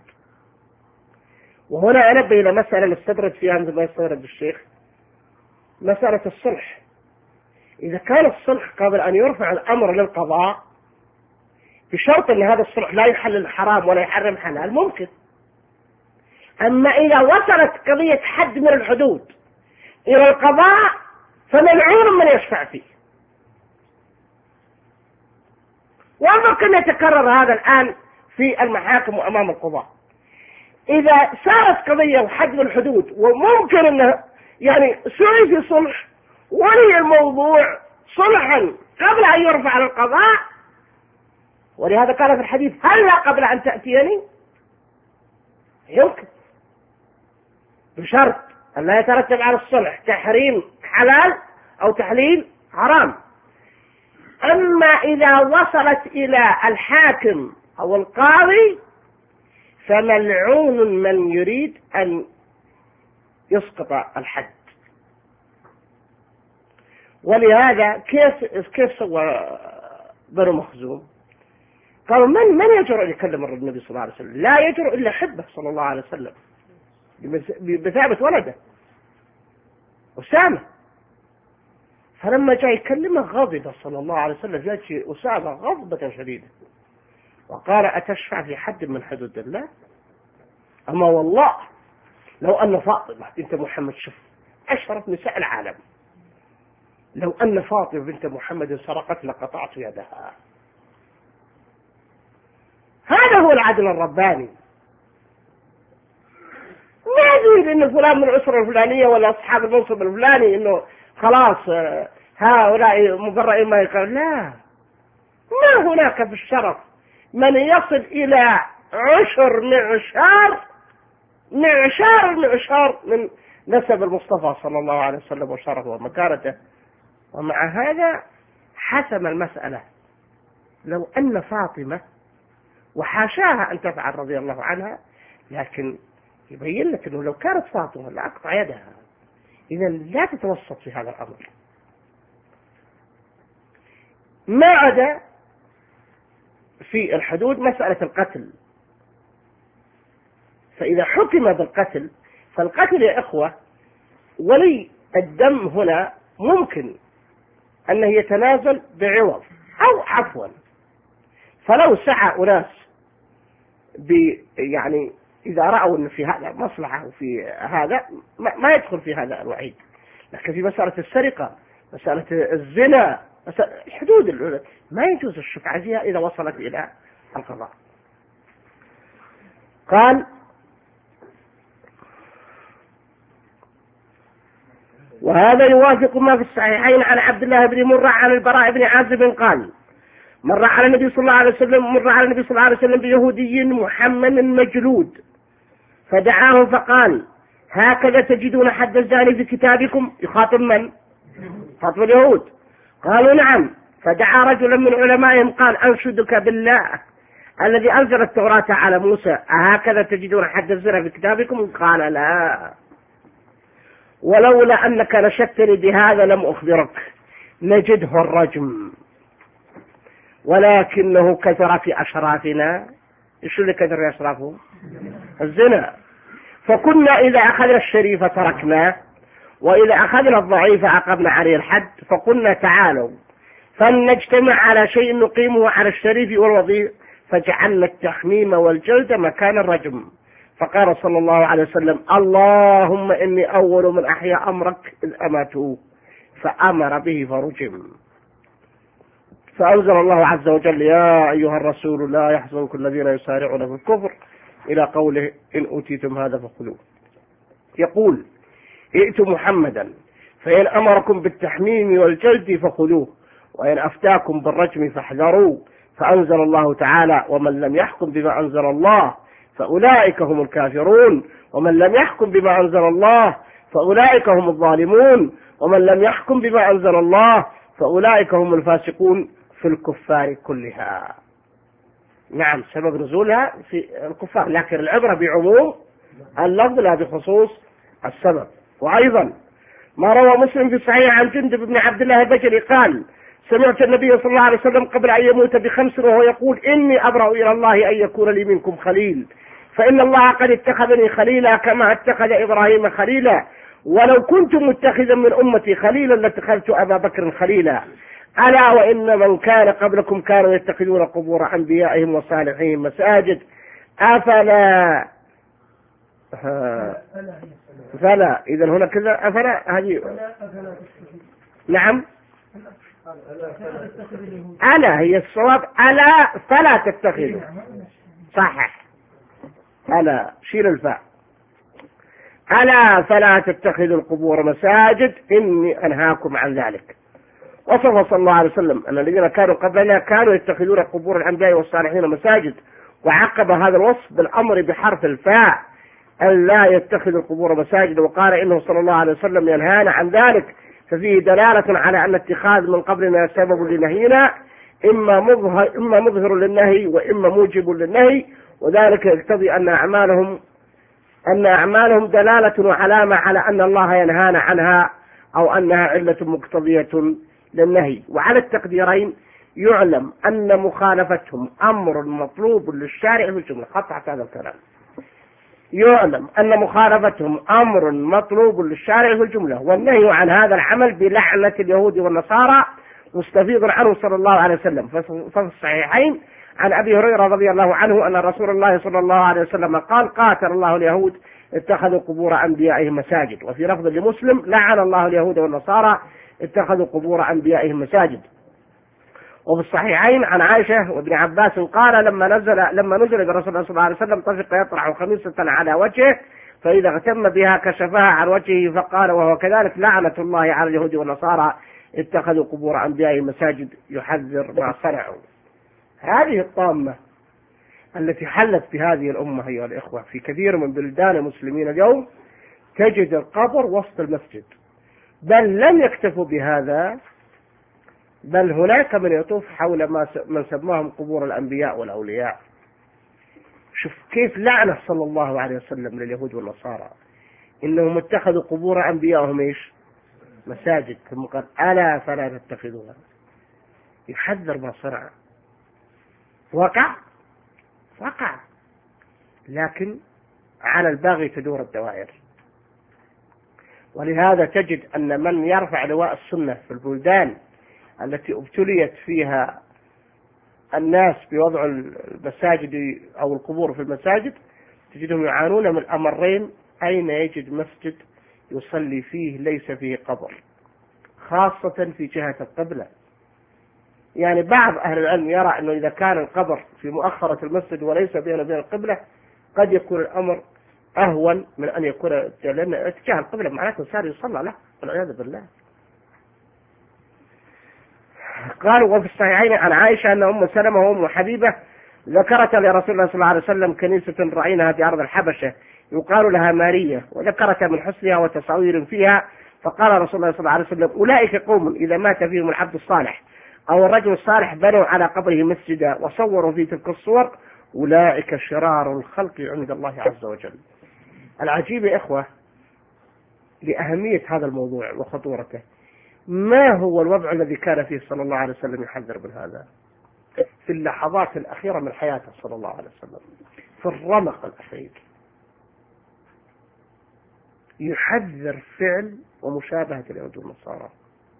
وهنا أنبه إلى مسألة نستدرج فيها مثل ما يستدرج الشيخ، مسألة الصلح. إذا كان الصلح قبل أن يرفع الأمر للقضاء بشرط أن هذا الصلح لا يحلل الحرام ولا يحرم حلال، ممكن. أما إذا وصلت قضية حد من الحدود إلى القضاء فملعون من يشفع فيه. وممكن يتكرر هذا الآن في المحاكم وأمام القضاء. إذا صارت قضية وحد من الحدود وممكن أنه يعني سوي في صلح ولي الموضوع صلحا قبل أن يرفع للقضاء، ولهذا قال في الحديث: هلا قبل أن تأتيني؟ يمكن، بشرط أن لا يترتب على الصلح تحريم حلال أو تحليل حرام. أما إذا وصلت إلى الحاكم أو القاضي فملعون من يريد أن يسقط الحد. ولهذا كيف كيف سوى بنو مخزوم؟ قالوا: من من يجرؤ أن يكلم النبي صلى الله عليه وسلم؟ لا يجرؤ إلا حبه صلى الله عليه وسلم بثابت ولده أسامة. فلما جاء يكلمه غضب صلى الله عليه وسلم، جاء أسامة غضبة شديدة وقال: أتشفع في حد من حدود الله؟ أما والله لو أن فاطمة بنت محمد، شوف أشرف نساء العالم، لو أن فاطمة بنت محمد سرقت لقطعت يدها. هذا هو العدل الرباني. ما يقول إن فلان من الأسرة الفلانية ولا أصحاب المنصب الفلاني إنه خلاص هؤلاء مبرئين ما يقال. لا، ما هناك في الشرف من يصل إلى عشر معشار معشار معشار من نسب المصطفى صلى الله عليه وسلم وشرفه ومكانته. ومع هذا حسم المسألة. لو أن فاطمة، وحاشاها أن تفعل رضي الله عنها، لكن يبين لك أنه لو كانت فاطمة لأقطع يدها. إذا لا تتوسط في هذا الأمر. ما عدا في الحدود مسألة القتل. فإذا حكم بالقتل، فالقتل يا إخوة ولي الدم هنا ممكن أنه يتنازل بعوض أو عفوا. فلو سعى أناس يعني إذا رأوا أن في هذا مصلحة وفي هذا ما يدخل في هذا الوعيد. لكن في مسألة السرقة، مسألة الزنا، الحدود ما يجوز الشفعة فيها إذا وصلت إلى القضاء. قال: وهذا يوافق ما في الصحيحين عن عبد الله بن مرة عن البراء بن عازب قال: مر على النبي صلى الله عليه وسلم مر على النبي صلى الله عليه وسلم بيهودي محمل مجلود، فدعاه فقال: هكذا تجدون حد الزاني في كتابكم؟ يخاطب من؟ خاطب اليهود. قالوا: نعم. فدعا رجلا من علمائهم قال: أنشدك بالله الذي أنزل التوراة على موسى، أهكذا تجدون حد الزنا في كتابكم؟ قال: لا، ولولا أنك نشدتني بهذا لم أخبرك. نجده الرجم، ولكنه كثر في أشرافنا. إيش اللي كثر في أشرافه؟ الزنا. فكنا إذا أخذنا الشريف تركناه، وإذا أخذنا الضعيف عقبنا عليه الحد. فقلنا: تعالوا فلنجتمع على شيء نقيمه على الشريف والوضيع، فجعلنا التحميم والجلد مكان الرجم. فقال صلى الله عليه وسلم: اللهم إني أول من أحيا أمرك إذ أماتوه، فأمر به فرجم. فأنزل الله عز وجل: يا أيها الرسول لا يحزنك الذين يسارعون في الكفر، إلى قوله: إن أوتيتم هذا فخذوه. يقول: ائتوا محمدا فإن أمركم بالتحميم والجلد فخذوه، وإن أفتاكم بالرجم فاحذروا. فأنزل الله تعالى: ومن لم يحكم بما أنزل الله فأولئك هم الكافرون، ومن لم يحكم بما أنزل الله فأولئك هم الظالمون، ومن لم يحكم بما أنزل الله فأولئك هم الفاسقون في الكفار كلها. نعم، سبب نزولها في الكفار، لكن العبرة بعموم اللفظ لا بخصوص السبب. وأيضا ما روى مسلم في صحيح عن جندب بن عبد الله البجلي قال: سمعت النبي صلى الله عليه وسلم قبل أن يموت بخمس وهو يقول: إني أبرأ إلى الله أن يكون لي منكم خليل، فإن الله قد اتخذني خليلا كما اتخذ إبراهيم خليلا، ولو كنت متخذا من أمتي خليلا لاتخذت أبا بكر خليلا. ألا وإن من كان قبلكم كانوا يتخذون قبور أنبيائهم وصالحين مساجد، أفلا فلا. إذا هنا كذا أفلا هذه. نعم، ألا هي الصواب. ألا فلا تتخذوا. صحح. ألا شيل الفاء. ألا فلا تتخذوا القبور مساجد إني أنهاكم عن ذلك. وصف صلى الله عليه وسلم أن الذين كانوا قبلنا كانوا يتخذون قبور الأنبياء والصالحين مساجد، وعقب هذا الوصف بالأمر بحرف الفاء أن لا يتخذوا القبور مساجد، وقال إنه صلى الله عليه وسلم ينهانا عن ذلك. ففيه دلالة على أن اتخاذ من قبلنا سبب لنهينا، إما مظهر, إما مظهر للنهي وإما موجب للنهي، وذلك يقتضي أن أعمالهم أن أعمالهم دلالة وعلامة على أن الله ينهانا عنها، أو أنها علة مقتضية للنهي. وعلى التقديرين يعلم أن مخالفتهم أمر مطلوب للشارع في الجملة. قطعت هذا الكلام. يعلم أن مخالفتهم أمر مطلوب للشارع في الجملة، والنهي عن هذا العمل بلعنة اليهود والنصارى مستفيض عنه صلى الله عليه وسلم. ففي الصحيحين عن أبي هريرة رضي الله عنه أن رسول الله صلى الله عليه وسلم قال: قاتل الله اليهود اتخذوا قبور أنبيائهم مساجد. وفي لفظ لمسلم: لعن الله اليهود والنصارى اتخذوا قبور أنبيائهم مساجد. وفي الصحيحين عن عائشة وابن عباس قال لما نزل لما نزل برسول الله صلى الله عليه وسلم طفق يطرح خميصة على وجهه فإذا اغتم بها كشفها عن وجهه فقال وهو كذلك لعنة الله على اليهود والنصارى اتخذوا قبور أنبيائهم مساجد يحذر ما صنعوا. هذه الطامة التي حلت بهذه الأمة أيها الإخوة في كثير من بلدان المسلمين اليوم، تجد القبر وسط المسجد، بل لم يكتفوا بهذا، بل هناك من يطوف حول ما من سماهم قبور الأنبياء والأولياء. شوف كيف لعنة صلى الله عليه وسلم لليهود والنصارى إنهم اتخذوا قبور أنبيائهم إيش؟ مساجد، ثم قال ألا فلا تتخذوها. يحذر ما صنع. وقع وقع لكن على الباغي تدور الدوائر. ولهذا تجد أن من يرفع لواء السنة في البلدان التي ابتليت فيها الناس بوضع المساجد أو القبور في المساجد تجدهم يعانون من أمرين: أين يجد مسجد يصلي فيه ليس فيه قبر، خاصة في جهة القبلة. يعني بعض أهل العلم يرى أنه إذا كان القبر في مؤخرة المسجد وليس بين وبين القبلة قد يكون الأمر أهون من أن يكون، لأن اتجاه القبلة معناته صار يصلى له والعياذ بالله. قالوا وفي الصحيحين عن عائشة أن أم سلمة وأم حبيبة ذكرت لرسول الله صلى الله عليه وسلم كنيسة رأيناها في أرض الحبشة يقال لها مارية، وذكرت من حسنها وتصاوير فيها، فقال رسول الله صلى الله عليه وسلم: أولئك قوم إذا مات فيهم العبد الصالح أو الرجل الصالح بنوا على قبره مسجدا وصوروا في تلك الصور، أولئك شرار الخلق عند الله عز وجل. العجيب يا إخوة لأهمية هذا الموضوع وخطورته، ما هو الوضع الذي كان فيه صلى الله عليه وسلم يحذر من هذا في اللحظات الأخيرة من حياته صلى الله عليه وسلم، في الرمق الأخير يحذر فعل ومشابهة اليهود والنصارى.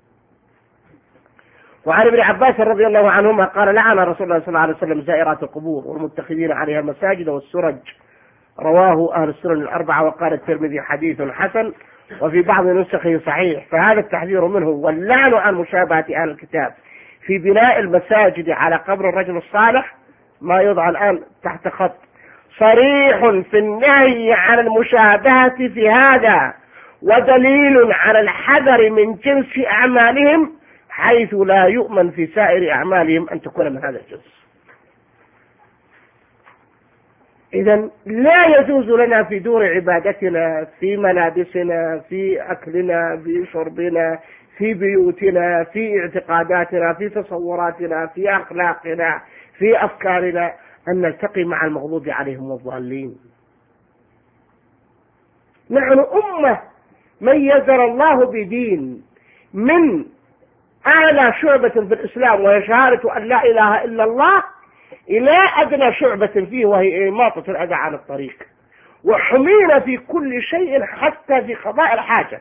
وعن ابن عباس رضي الله عنهما قال: لعن رسول الله صلى الله عليه وسلم زائرات القبور والمتخذين عليها المساجد والسرج. رواه أهل السنن الأربعة. وقال الترمذي: حديث حسن، وفي بعض نسخه صحيح. فهذا التحذير منه واللعن عن مشابهة أهل الكتاب في بناء المساجد على قبر الرجل الصالح ما يوضع الآن تحت خط صريح في النهي عن المشابهة في هذا، ودليل على الحذر من جنس أعمالهم، حيث لا يؤمن في سائر أعمالهم أن تكون من هذا الجنس. إذن لا يجوز لنا في دور عبادتنا، في ملابسنا، في أكلنا، في شربنا، في بيوتنا، في اعتقاداتنا، في تصوراتنا، في أخلاقنا، في أفكارنا، أن نلتقي مع المغضوب عليهم والضالين. نحن أمة ميزنا الله بدين من أعلى شعبة في الإسلام وهي شهادة أن لا إله إلا الله إلى أدنى شعبة فيه وهي إماطة الأذى عن الطريق، وحمينا في كل شيء حتى في قضاء الحاجة،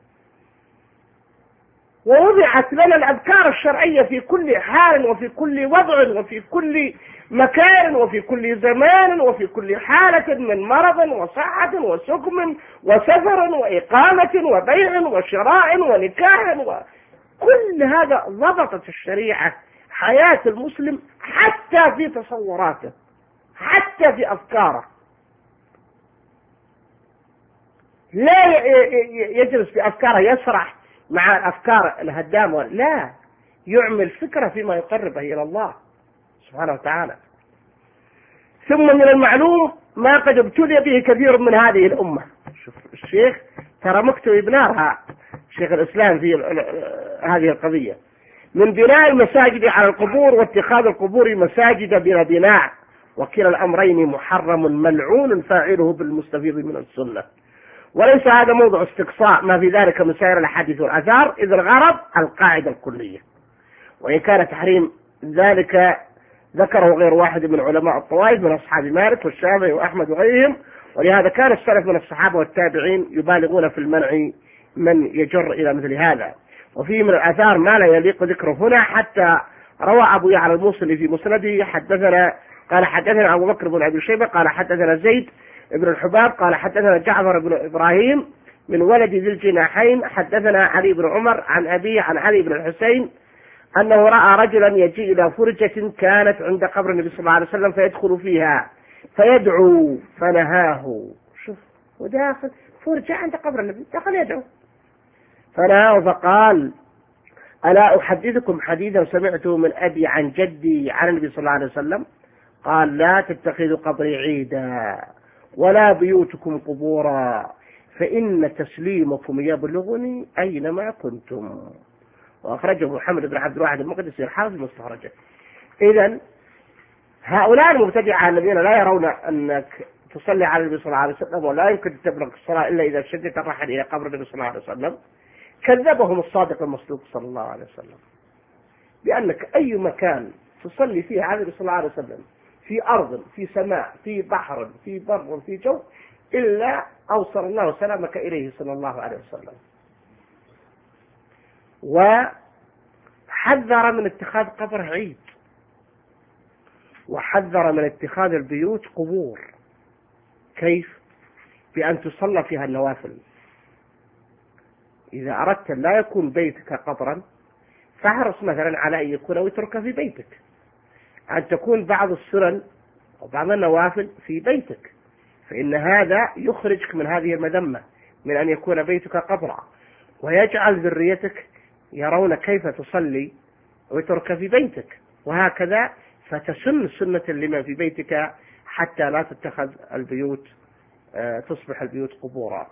ووضعت لنا الأذكار الشرعية في كل حال وفي كل وضع وفي كل مكان وفي كل زمان وفي كل حالة من مرض وصحة وسقم وسفر وإقامة وبيع وشراء ونكاح، وكل هذا ضبطت الشريعة حياة المسلم حتى في تصوراته، حتى في أفكاره. لا يجلس في أفكاره يسرح مع الأفكار الهدامة، لا، يعمل فكرة فيما يقربه إلى الله سبحانه وتعالى. ثم من المعلوم ما قد ابتلي به كثير من هذه الأمة. شوف الشيخ ترى مكتوب بنارها شيخ الإسلام في هذه القضية، من بناء المساجد على القبور واتخاذ القبور مساجد بلا بناء، وكلا الأمرين محرم ملعون فاعله بالمستفيض من السنة. وليس هذا موضع استقصاء ما في ذلك من سائر الأحاديث والآثار، إذ الغرض القاعدة الكلية، وإن كان تحريم ذلك ذكره غير واحد من علماء الطوائف من أصحاب مالك والشافعي وأحمد وغيرهم، ولهذا كان السلف من الصحابة والتابعين يبالغون في المنع من يجر إلى مثل هذا. وفيه من الآثار ما لا يليق ذكره هنا، حتى روى أبو يعلى الموصلي في مسنده حدثنا قال حدثنا أبو بكر بن أبي شيبة قال حدثنا زيد ابن الحباب قال حدثنا جعفر بن إبراهيم من ولد ذي الجناحين حدثنا علي بن عمر عن أبيه عن علي بن الحسين أنه رأى رجلا يجيء إلى فرجة كانت عند قبر النبي صلى الله عليه وسلم فيدخل فيها فيدعو فنهاه. شوف، وداخل فرجة عند قبر النبي دخل يدعو فنهاه فقال: ألا أحدثكم حديثا سمعته من أبي عن جدي عن النبي صلى الله عليه وسلم؟ قال: لا تتخذوا قبري عيدا ولا بيوتكم قبورا فإن تسليمكم يبلغني أينما كنتم. وأخرجه محمد بن عبد الواحد المقدسي الحافظ المستخرجة. إذن هؤلاء المبتدعة الذين لا يرون أنك تصلي على النبي صلى الله عليه وسلم ولا يمكن تبلغ الصلاة إلا إذا شدت الرحل إلى قبر النبي صلى الله عليه وسلم، كذبهم الصادق المصدوق صلى الله عليه وسلم، بأنك أي مكان تصلي فيه على النبي صلى الله عليه وسلم، في أرض، في سماء، في بحر، في بر، في جو، إلا أوصل الله سلامك إليه صلى الله عليه وسلم. وحذر من اتخاذ قبر عيد، وحذر من اتخاذ البيوت قبور. كيف؟ بأن تصلى فيها النوافل. إذا أردت أن لا يكون بيتك قبرا فاحرص مثلا على أن يكون وترك في بيتك، أن تكون بعض السنن وبعض النوافل في بيتك، فإن هذا يخرجك من هذه المذمة من أن يكون بيتك قبرا، ويجعل ذريتك يرون كيف تصلي وترك في بيتك، وهكذا فتسن سنة لمن في بيتك حتى لا تتخذ البيوت تصبح البيوت قبورا.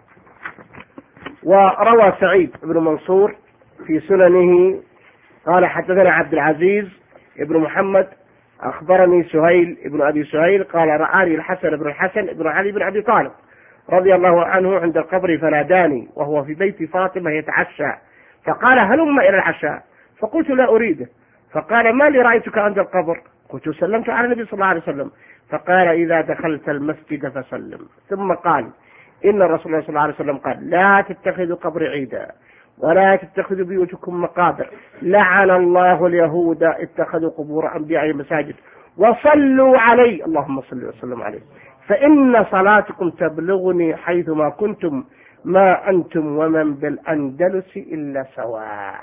وروى سعيد بن منصور في سننه قال: حدثنا عبد العزيز ابن محمد أخبرني سهيل ابن أبي سهيل قال: رآني الحسن بن الحسن ابن علي بن أبي طالب رضي الله عنه عند القبر فناداني وهو في بيت فاطمة يتعشى، فقال: هلم إلى العشاء، فقلت: لا أريده. فقال: ما لي رأيتك عند القبر؟ قلت: سلمت على النبي صلى الله عليه وسلم. فقال: إذا دخلت المسجد فسلم. ثم قال: إن الرسول صلى الله عليه وسلم قال: لا تتخذوا قبر عيدا ولا تتخذوا بيوتكم مقابر، لعن الله اليهود اتخذوا قبور أنبياء مساجد، وصلوا علي، اللهم صل وسلم عليه، فإن صلاتكم تبلغني حيثما كنتم، ما أنتم ومن بالأندلس إلا سواء.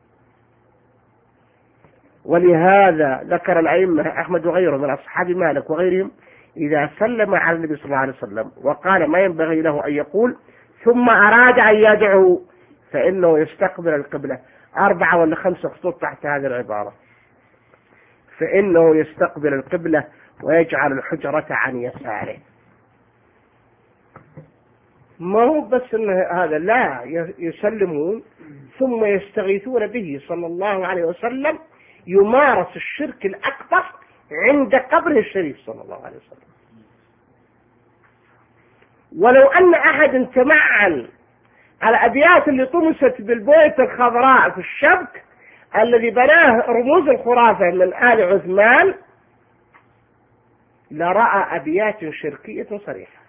ولهذا ذكر الأئمة أحمد وغيره من أصحاب مالك وغيرهم إذا سلم على النبي صلى الله عليه وسلم وقال ما ينبغي له أن يقول ثم أراد أن يدعو فإنه يستقبل القبلة. أربعة ولا خمسة خطوط تحت هذه العبارة: فإنه يستقبل القبلة ويجعل الحجرة عن يساره. ما هو بس إن هذا، لا، يسلمون ثم يستغيثون به صلى الله عليه وسلم، يمارس الشرك الأكبر عند قبره الشريف صلى الله عليه وسلم. ولو أن أحد تمعن على أبيات اللي طمست بالبيت الخضراء في الشبك الذي بناه رموز الخرافة من آل عثمان لرأى أبيات شركية صريحة.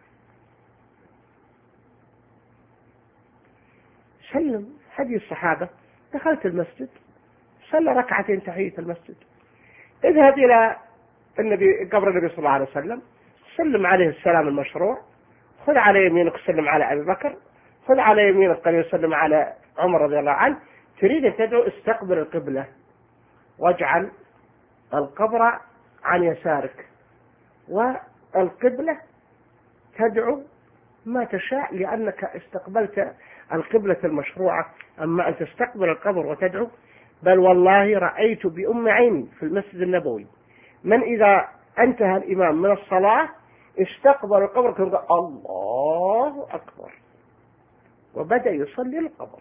سلم هدي الصحابة: دخلت المسجد، صلى ركعتين تحية المسجد، اذهب إلى النبي قبر النبي صلى الله عليه وسلم، سلم عليه السلام المشروع، خذ على يمينك سلم على أبي بكر، خذ على يمينك قال يسلم على عمر رضي الله عنه. تريد أن تدعو استقبل القبلة واجعل القبر عن يسارك، والقبلة تدعو ما تشاء لأنك استقبلت القبلة المشروعة. أما أن تستقبل القبر وتدعو، بل والله رأيت بأم عيني في المسجد النبوي من إذا انتهى الإمام من الصلاة استقبل القبر كان قال الله أكبر وبدأ يصلي القبر.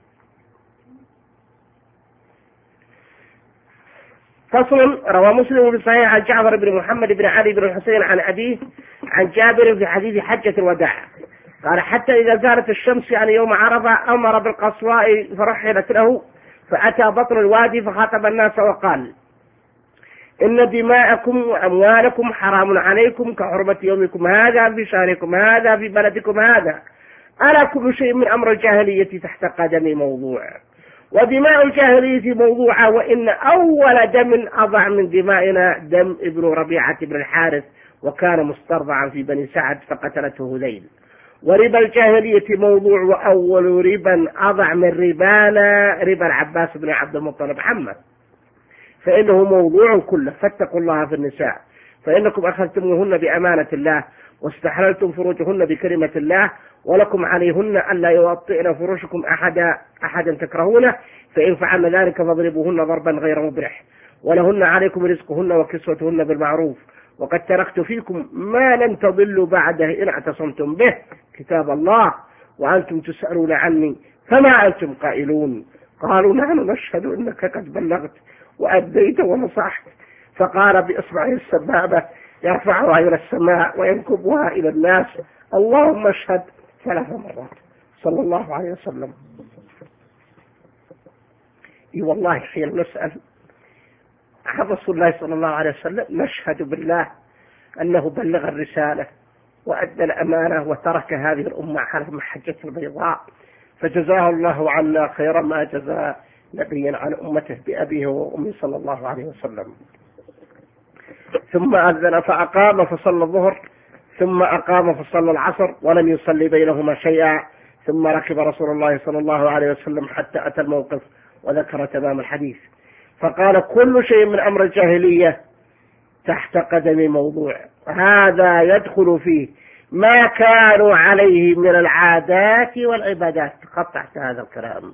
فصل. روى مسلم في صحيح عن جعفر بن محمد بن علي بن الحسين عن أبيه عن جابر في حديث حجة الوداع قال: حتى إذا زالت الشمس يعني يوم عرفة أمر بالقصواء فرحلت له، فأتى بطن الوادي فخاطب الناس وقال: إن دماءكم وأموالكم حرام عليكم كحرمة يومكم هذا في شهركم هذا في بلدكم هذا، ألا كل شيء من أمر الجاهلية تحت قدمي موضوع، ودماء الجاهلية موضوعة، وإن أول دم أضع من دمائنا دم ابن ربيعة بن الحارث وكان مسترضعا في بني سعد فقتلته هذيل، وربا الجاهلية موضوع، وأول ربا أضع من ربانا ربا العباس بن عبد المطلب محمد. فإنه موضوع كله. فاتقوا الله في النساء فإنكم أخذتموهن بأمانة الله واستحللتم فروجهن بكلمة الله، ولكم عليهن ألا يوطئن فروشكم أحدا أحدا تكرهونه، فإن فعلن ذلك فاضربوهن ضربا غير مبرح، ولهن عليكم رزقهن وكسوتهن بالمعروف، وقد تركت فيكم ما لن تضلوا بعده إن اعتصمتم به كتاب الله وأنتم تسألون عني فما أنتم قائلون. قالوا نحن نشهد أنك قد بلغت وأديت ونصحت. فقال بإصبعه السبابة يرفعها إلى السماء وينكبها إلى الناس اللهم اشهد ثلاث مرات صلى الله عليه وسلم. اي والله حين نسأل عن رسول الله صلى الله عليه وسلم نشهد بالله أنه بلغ الرسالة وأدى الأمانة وترك هذه الأمة على محجة البيضاء، فجزاه الله عنا خير ما جزى نبيا عن أمته بأبيه وأمه صلى الله عليه وسلم. ثم أذن فأقام فصلى الظهر، ثم أقام فصلى العصر ولم يصلي بينهما شيئا، ثم ركب رسول الله صلى الله عليه وسلم حتى أتى الموقف وذكر تمام الحديث، فقال كل شيء من أمر الجاهلية تحت قدم موضوع، هذا يدخل فيه ما كانوا عليه من العادات والعبادات. قطعت هذا الكلام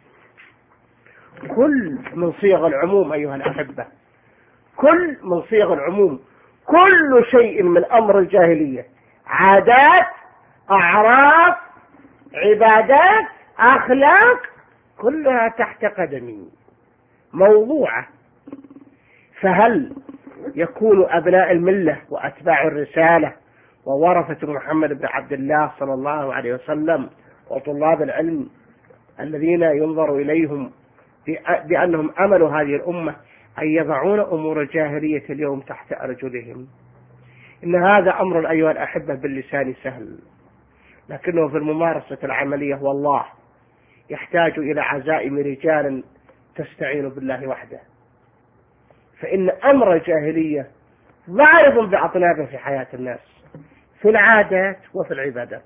كل من صيغ العموم أيها الأحبة، كل من صيغ العموم، كل شيء من أمر الجاهلية، عادات، أعراف، عبادات، أخلاق، كلها تحت قدمي موضوعة. فهل يكون أبناء الملة وأتباع الرسالة وورثة محمد بن عبد الله صلى الله عليه وسلم وطلاب العلم الذين ينظر إليهم بأنهم أملوا هذه الأمة أن يضعون أمور الجاهلية اليوم تحت أرجلهم؟ إن هذا أمر أيها الأحبة باللسان سهل، لكنه في الممارسة العملية والله يحتاج إلى عزائم رجال تستعين بالله وحده. فإن أمر الجاهلية ضارب بأطنابه في حياة الناس، في العادات وفي العبادات.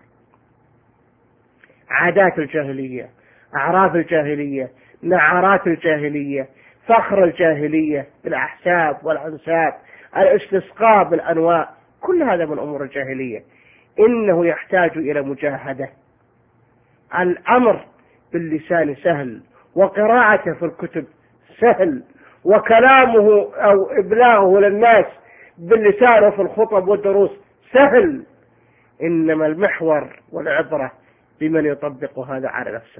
عادات الجاهلية، أعراف الجاهلية، نعرات الجاهلية، فخر الجاهلية بالأحساب والأنساب، الاستسقاء بالأنواع، كل هذا من أمور الجاهلية. إنه يحتاج إلى مجاهدة. الأمر باللسان سهل، وقراءته في الكتب سهل، وكلامه أو إبلاغه للناس باللسان وفي الخطب والدروس سهل، إنما المحور والعبرة بمن يطبق هذا على نفسه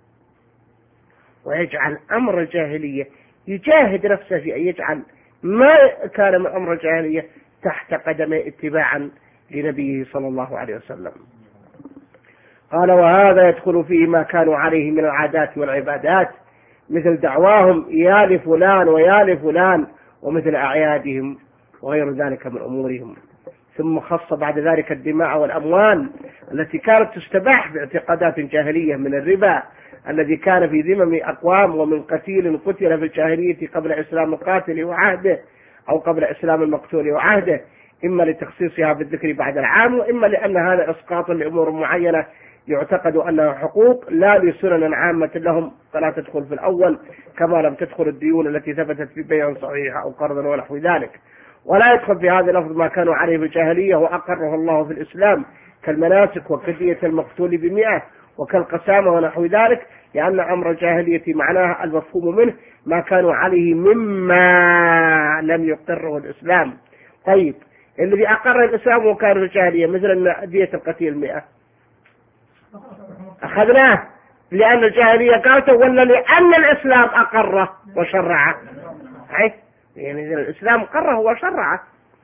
ويجعل أمر الجاهلية، يجاهد نفسه في أن يجعل ما كان من أمر الجاهلية تحت قدمه اتباعا لنبيه صلى الله عليه وسلم. قال وهذا يدخل فيه ما كانوا عليه من العادات والعبادات، مثل دعواهم يا لفلان ويا لفلان، ومثل أعيادهم وغير ذلك من أمورهم. ثم خص بعد ذلك الدماء والأموال التي كانت تستباح باعتقادات جاهلية، من الربا الذي كان في ذمم أقوام، ومن قتيل قتل في الجاهلية قبل إسلام القاتل وعهده أو قبل إسلام المقتول وعهده، إما لتخصيصها بالذكر بعد العام، وإما لأن هذا إسقاط لأمور معينة يعتقد أنها حقوق لا لسنن عامة لهم، فلا تدخل في الأول، كما لم تدخل الديون التي ثبتت في بيع صحيح أو قرض ونحو ذلك. ولا يدخل في هذا اللفظ ما كانوا عليه في الجاهلية وأقره الله في الإسلام كالمناسك وكدية المقتول بمئة وكالقسامة ونحو ذلك، لأن أمر الجاهلية معناها المفهوم منه ما كانوا عليه مما لم يقره الإسلام. طيب الذي أقر الإسلام وكان في الجاهلية مثل دية القتيل مئة أخذناه لأن الجاهلية قالته، ولا لأن الإسلام أقره وشرعه؟ يعني الإسلام قره وشرعه.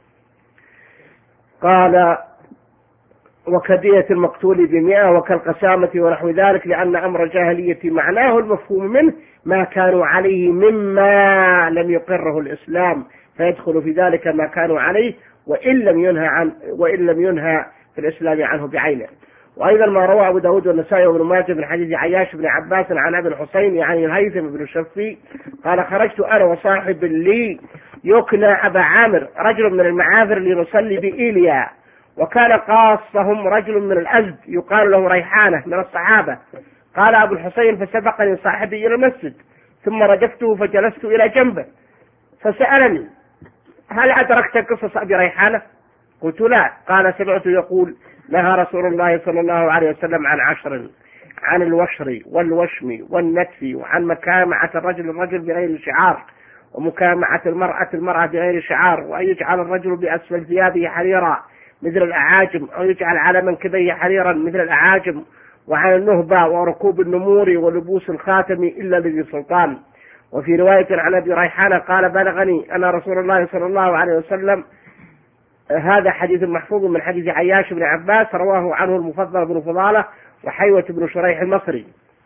قال وكدية المقتول بمئة وكالقسامة ونحو ذلك، لأن أمر الجاهلية معناه المفهوم منه ما كانوا عليه مما لم يقره الإسلام، فيدخل في ذلك ما كانوا عليه وإن لم ينهى عن وإن لم ينهى في الإسلام عنه بعينه. وأيضا ما روى أبو داود والنسائي وابن ماجه من حديث عياش بن عباس عن أبي الحسين يعني الهيثم بن الشفي قال خرجت أنا وصاحب لي يكنى أبا عامر رجل من المعافر لنصلي بإيليا، وكان قاصهم رجل من الأزد يقال له ريحانة من الصحابة. قال أبو الحسين فسبقني صاحبي إلى المسجد، ثم رجفته فجلست إلى جنبه، فسألني هل أدركت قصص أبي ريحانة؟ قلت لا. قال سمعته يقول نهى رسول الله صلى الله عليه وسلم عن عشر: عن الوشر والوشم والنتف، وعن مكامعة الرجل الرجل بغير شعار، ومكامعة المرأة المرأة بغير شعار، وأن يجعل الرجل بأسفل ثيابه حريرا مثل الأعاجم، أو يجعل على منكبيه حريرا مثل الأعاجم، وعن النهبة وركوب النمور ولبوس الخاتم إلا لذي سلطان. وفي رواية عن أبي ريحانة قال بلغني أن رسول الله صلى الله عليه وسلم، هذا حديث محفوظ من حديث عياش بن عباس رواه عنه المفضل بن فضالة وحيوة بن شريح المصري.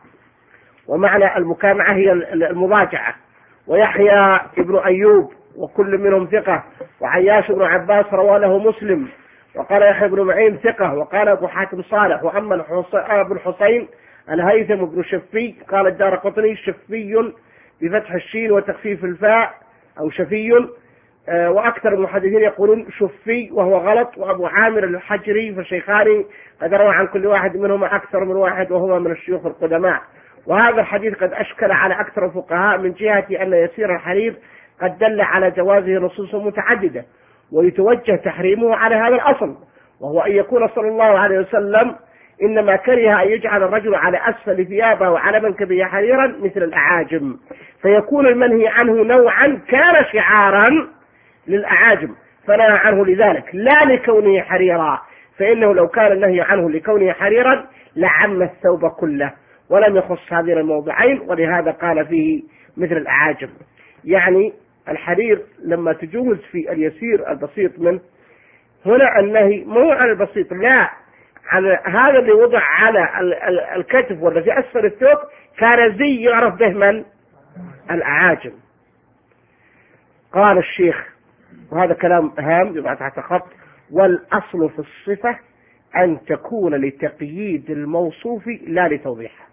ومعنى المكامعة هي المضاجعة. ويحيى ابن أيوب وكل منهم ثقة، وعياش بن عباس رواه له مسلم. وقال يحيى بن معين ثقة. وقال أبو حاتم صالح. وأما أبو الحسين الهيثم بن شفي قال الدارقطني شفي بفتح الشين وتخفيف الفاء أو شفي، وأكثر المحدثين يقولون شفي وهو غلط. وأبو عامر الحجري فالشيخاني قد روى عن كل واحد منهما أكثر من واحد وهو من الشيوخ القدماء. وهذا الحديث قد أشكل على أكثر الفقهاء من جهة أن يسير الحرير قد دل على جوازه نصوص متعددة، ويتوجه تحريمه على هذا الأصل، وهو أن يكون صلى الله عليه وسلم إنما كره أن يجعل الرجل على أسفل ثيابه وعلى منكبه حريرا مثل الأعاجم، فيكون المنهي عنه نوعا كان شعارا للأعاجم فنهى عنه لذلك لا لكونه حريرا، فإنه لو كان النهي عنه لكونه حريرا لعم الثوب كله ولم يخص هذين الموضعين، ولهذا قال فيه مثل الأعاجم. يعني الحرير لما تجوز في اليسير البسيط منه، هنا النهي مو عن البسيط، لا، عن هذا اللي وضع على الكتف ولا في أسفل الثوب كان زي يعرف به من الأعاجم. قال الشيخ، وهذا كلام هام يبقى تحت خط: والأصل في الصفة أن تكون لتقييد الموصوف لا لتوضيحه.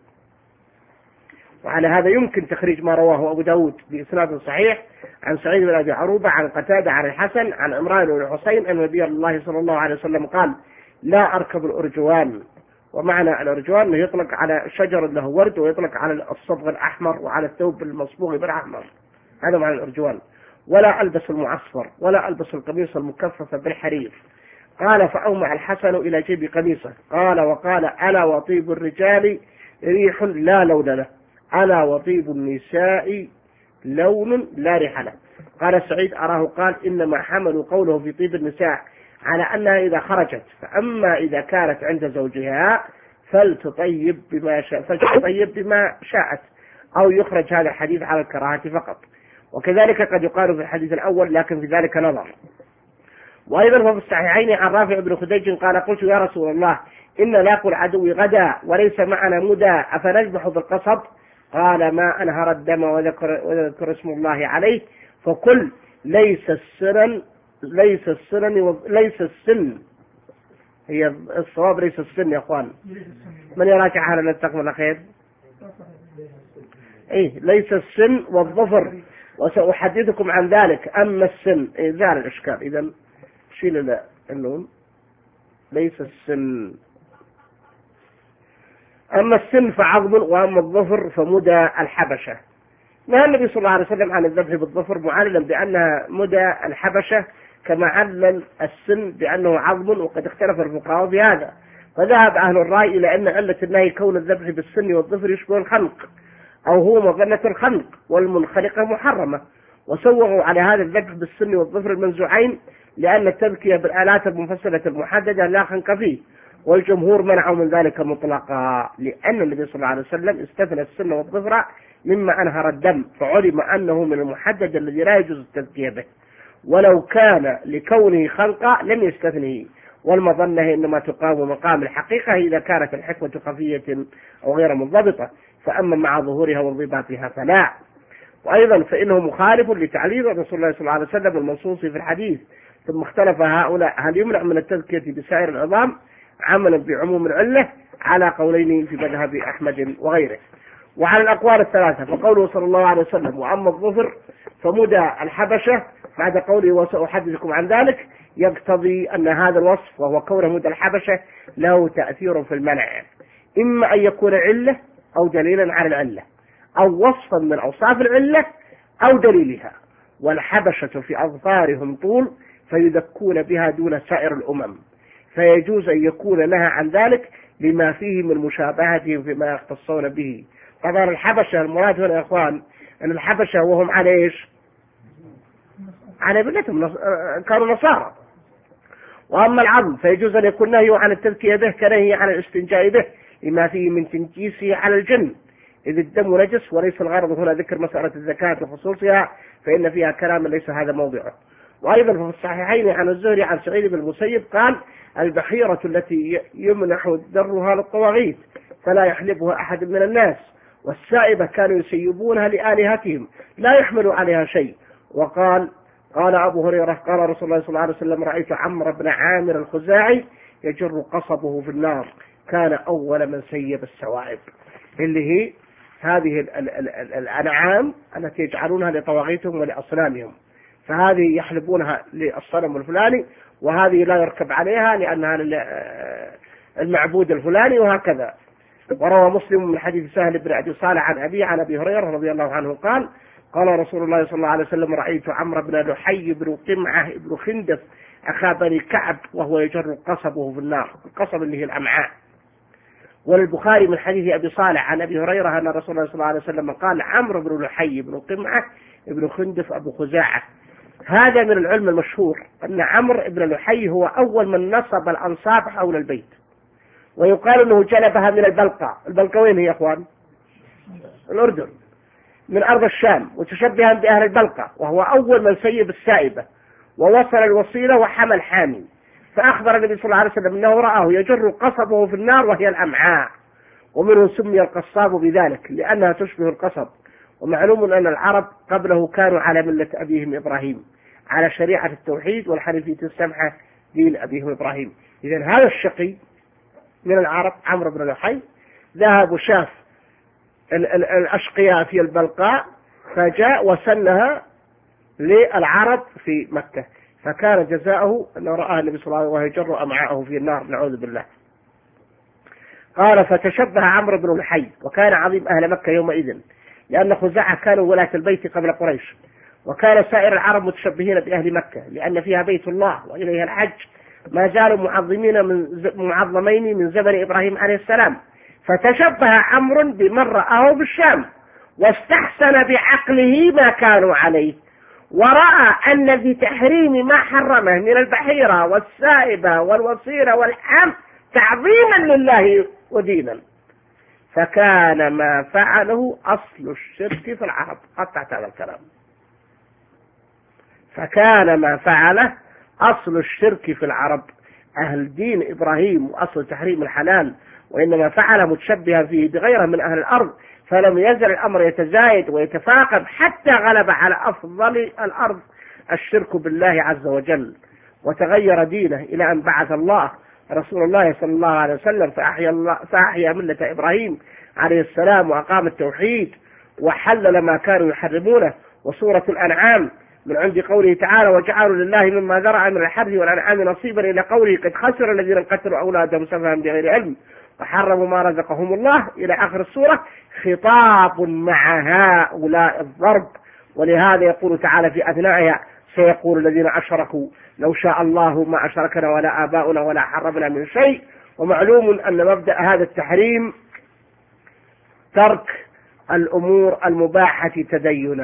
وعلى هذا يمكن تخريج ما رواه أبو داود بإسناد صحيح عن سعيد بن أبي عروبة عن قتادة عن الحسن عن عمران بن الحسين أن النبي الله صلى الله عليه وسلم قال: لا أركب الأرجوان. ومعنى الأرجوان أنه يطلق على شجر له ورد، ويطلق على الصبغ الأحمر وعلى الثوب المصبوغ بالأحمر، هذا معنى الأرجوان. ولا ألبس المعصفر، ولا ألبس القميص المكفف بالحرير. قال: فأومع الحسن إلى جيب قميصه. قال: وقال: ألا وطيب الرجال ريح لا لون له، ألا وطيب النساء لون لا ريح له. قال سعيد: أراه قال: إنما حملوا قوله في طيب النساء على أنها إذا خرجت، فأما إذا كانت عند زوجها فلتطيب بما شاء فلتطيب بما شاءت، أو يخرج هذا الحديث على الكراهة فقط. وكذلك قد يقال في الحديث الأول، لكن في ذلك نظر. وأيضا في الصحيحين عن رافع بن خديج قال: قلت يا رسول الله إن لاقوا العدو غدا وليس معنا مدى أفنذبح بالقصب؟ قال: ما أنهر الدم وذكر, وذكر اسم الله عليه فكل ليس السن ليس السن ليس السن هي الصواب ليس السن يا اخوان. من يراجع هذا نستكمل الخير. ايه ليس السن والظفر، وسأحدثكم عن ذلك. أما السن إيه زال الإشكال، إذا شيل النون. ليس السن، أما السن فعظم، وأما الظفر فمدى الحبشة. نهى النبي صلى الله عليه وسلم عن الذبح بالظفر معللا بأنها مدى الحبشة، كما علل السن بأنه عظم، وقد اختلف الفقهاء في هذا. فذهب أهل الرأي إلى أن علة النهي كون الذبح بالسن والظفر يشبه الخنق، أو هو مظنة الخنق، والمنخلقة محرمة، وسوغوا على هذا الذبح بالسن والظفر المنزوعين لأن التذكية بالآلات المفصلة المحددة لا خنق فيه، والجمهور منعوا من ذلك مطلقا، لأن النبي صلى الله عليه وسلم استثنى السن والظفر مما أنهر الدم، فعلم أنه من المحدد الذي لا يجوز التذكية به، ولو كان لكونه خنقا لم يستثنه. والمظنة إنما تقام مقام الحقيقة إذا كانت الحكمة خفية أو غير منضبطة، فأما مع ظهورها وانضباطها فلا. وأيضا فإنه مخالف لتعليل رسول الله صلى الله عليه وسلم المنصوص في الحديث. ثم اختلف هؤلاء هل يمنع من التذكية بسائر العظام عملا بعموم العلة على قولين في مذهب أحمد وغيره. وعلى الأقوال الثلاثة فقوله صلى الله عليه وسلم: وأما الظفر فمدى الحبشة، بعد قوله وسأحدثكم عن ذلك، يقتضي أن هذا الوصف وهو كونه مدى الحبشة له تأثير في المنع، إما أن يكون علة أو دليلا على العلة، أو وصفا من أوصاف العلة أو دليلها. والحبشة في أظفارهم طول فيذكون بها دون سائر الأمم، فيجوز أن يكون نهى عن ذلك لما فيه من مشابهتهم فيما يختصون به. طبعا الحبشة المراد هنا يا إخوان أن الحبشة وهم على إيش؟ على ملتهم، كانوا نصارى. وأما العظم فيجوز أن يكون نهي عن التذكية به كنهي عن الاستنجاء به لما فيه من تنجيسه على الجن، إذ الدم نجس، وليس الغرض هنا ذكر مسألة الزكاة وخصوصها فإن فيها كلام ليس هذا موضعه. وأيضا في الصحيحين عن الزهري عن سعيد بن المسيب قال: البحيرة التي يمنح درها للطواغيت فلا يحلبها أحد من الناس، والسائبة كانوا يسيبونها لآلهتهم لا يحملوا عليها شيء. وقال قال أبو هريرة قال رسول الله صلى الله عليه وسلم: رأيت عمرو بن عامر الخزاعي يجر قصبه في النار، كان أول من سيب السواعب، اللي هي هذه ال ال ال ال الأنعام التي يجعلونها لطواغيتهم ولأصنامهم، فهذه يحلبونها للصنم الفلاني، وهذه لا يركب عليها لأنها المعبود الفلاني، وهكذا. وروى مسلم من حديث سهل بن أبي صالح عن أبي عن أبي هريرة رضي الله عنه قال: قال رسول الله صلى الله عليه وسلم: رأيت عمرو بن لحي بن قمعة بن خندف أخا بني كعب وهو يجر قصبه في النار، القصب اللي هي الأمعاء. وللبخاري من حديث أبي صالح عن أبي هريرة أن رسول الله صلى الله عليه وسلم قال: عمرو بن لحي بن قمعة بن خندف أبو خزاعة. هذا من العلم المشهور أن عمرو بن لحي هو أول من نصب الأنصاب حول البيت، ويقال أنه جلبها من البلقاء. البلقاء وين هي يا أخوان؟ الأردن، من أرض الشام، وتشبها بأهل البلقاء، وهو أول من سيب السائبة ووصل الوصيلة وحمل حامي، فأخبر النبي صلى الله عليه وسلم أنه رآه يجر قصبه في النار وهي الأمعاء، ومنه سمي القصاب بذلك لأنها تشبه القصب. ومعلوم أن العرب قبله كانوا على ملة أبيهم إبراهيم، على شريعة التوحيد والحنيفية السمحة دين أبيهم إبراهيم. إذن هذا الشقي من العرب عمرو بن لحي ذهب وشاف الأشقياء في البلقاء فجاء وسنها للعرب في مكة، فكان جزاؤه أنه رأى النبي صلى الله عليه وسلم يجر أمعاءه في النار، نعوذ بالله. قال: فتشبه عمرو بن لحي، وكان عظيم أهل مكة يومئذ، لأن خزاعة كانوا ولاة البيت قبل قريش، وكان سائر العرب متشبهين بأهل مكة لأن فيها بيت الله وإليها الحج، ما زالوا معظمين من معظمين من زمن إبراهيم عليه السلام. فتشبه عمرو بمن رآه بالشام، واستحسن بعقله ما كانوا عليه، ورأى أن بتحريم ما حرمه من البحيرة والسائبة والوصيرة والحم تعظيما لله ودينا، فكان ما فعله أصل الشرك في العرب. قطعت هذا الكلام. فكان ما فعله أصل الشرك في العرب، أهل دين إبراهيم وأصل تحريم الحلال، وإنما فعل متشبها فيه بغيره من أهل الأرض، فلم يزل الأمر يتزايد ويتفاقم حتى غلب على أفضل الأرض الشرك بالله عز وجل، وتغير دينه إلى أن بعث الله رسول الله صلى الله عليه وسلم فأحيا, الله فأحيا ملة إبراهيم عليه السلام، وأقام التوحيد وحلل ما كانوا يحرمونه. وسورة الأنعام من عند قوله تعالى: وجعلوا لله مما ذرع من الحرث والأنعام نصيبا، إلى قوله: قد خسر الذين قتلوا أولادهم سفها بغير علم وحرموا ما رزقهم الله، إلى آخر السورة، خطاب مع هؤلاء الضرب. ولهذا يقول تعالى في أثنائها: سيقول الذين أشركوا لو شاء الله ما أشركنا ولا آباؤنا ولا حرمنا من شيء. ومعلوم أن مبدأ هذا التحريم ترك الأمور المباحة تدينا.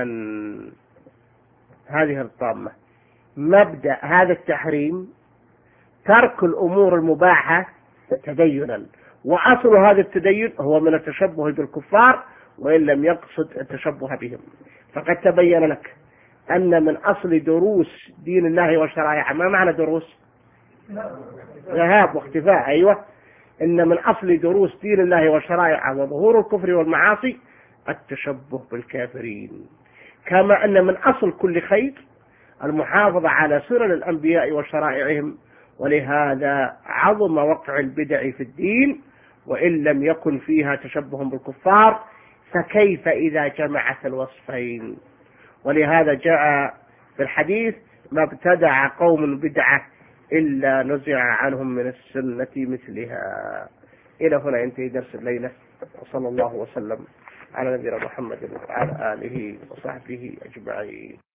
هذه الطامة، مبدأ هذا التحريم ترك الأمور المباحة تدينا، وأصل هذا التدين هو من التشبه بالكفار وإن لم يقصد التشبه بهم. فقد تبين لك أن من أصل دروس دين الله وشرائعه، ما معنى دروس؟ ذهاب واختفاء. أيوة، إن من أصل دروس دين الله وشرائعه وظهور الكفر والمعاصي التشبه بالكافرين، كما أن من أصل كل خير المحافظة على سنن الأنبياء وشرائعهم. ولهذا عظم وقع البدع في الدين وإن لم يكن فيها تشبه بالكفار، فكيف إذا جمعت الوصفين؟ ولهذا جاء في الحديث: ما ابتدع قوم بدعة إلا نزع عنهم من السنة مثلها. إلى هنا ينتهي درس الليلة، وصلى الله وسلم على نبينا محمد وعلى آله وصحبه أجمعين.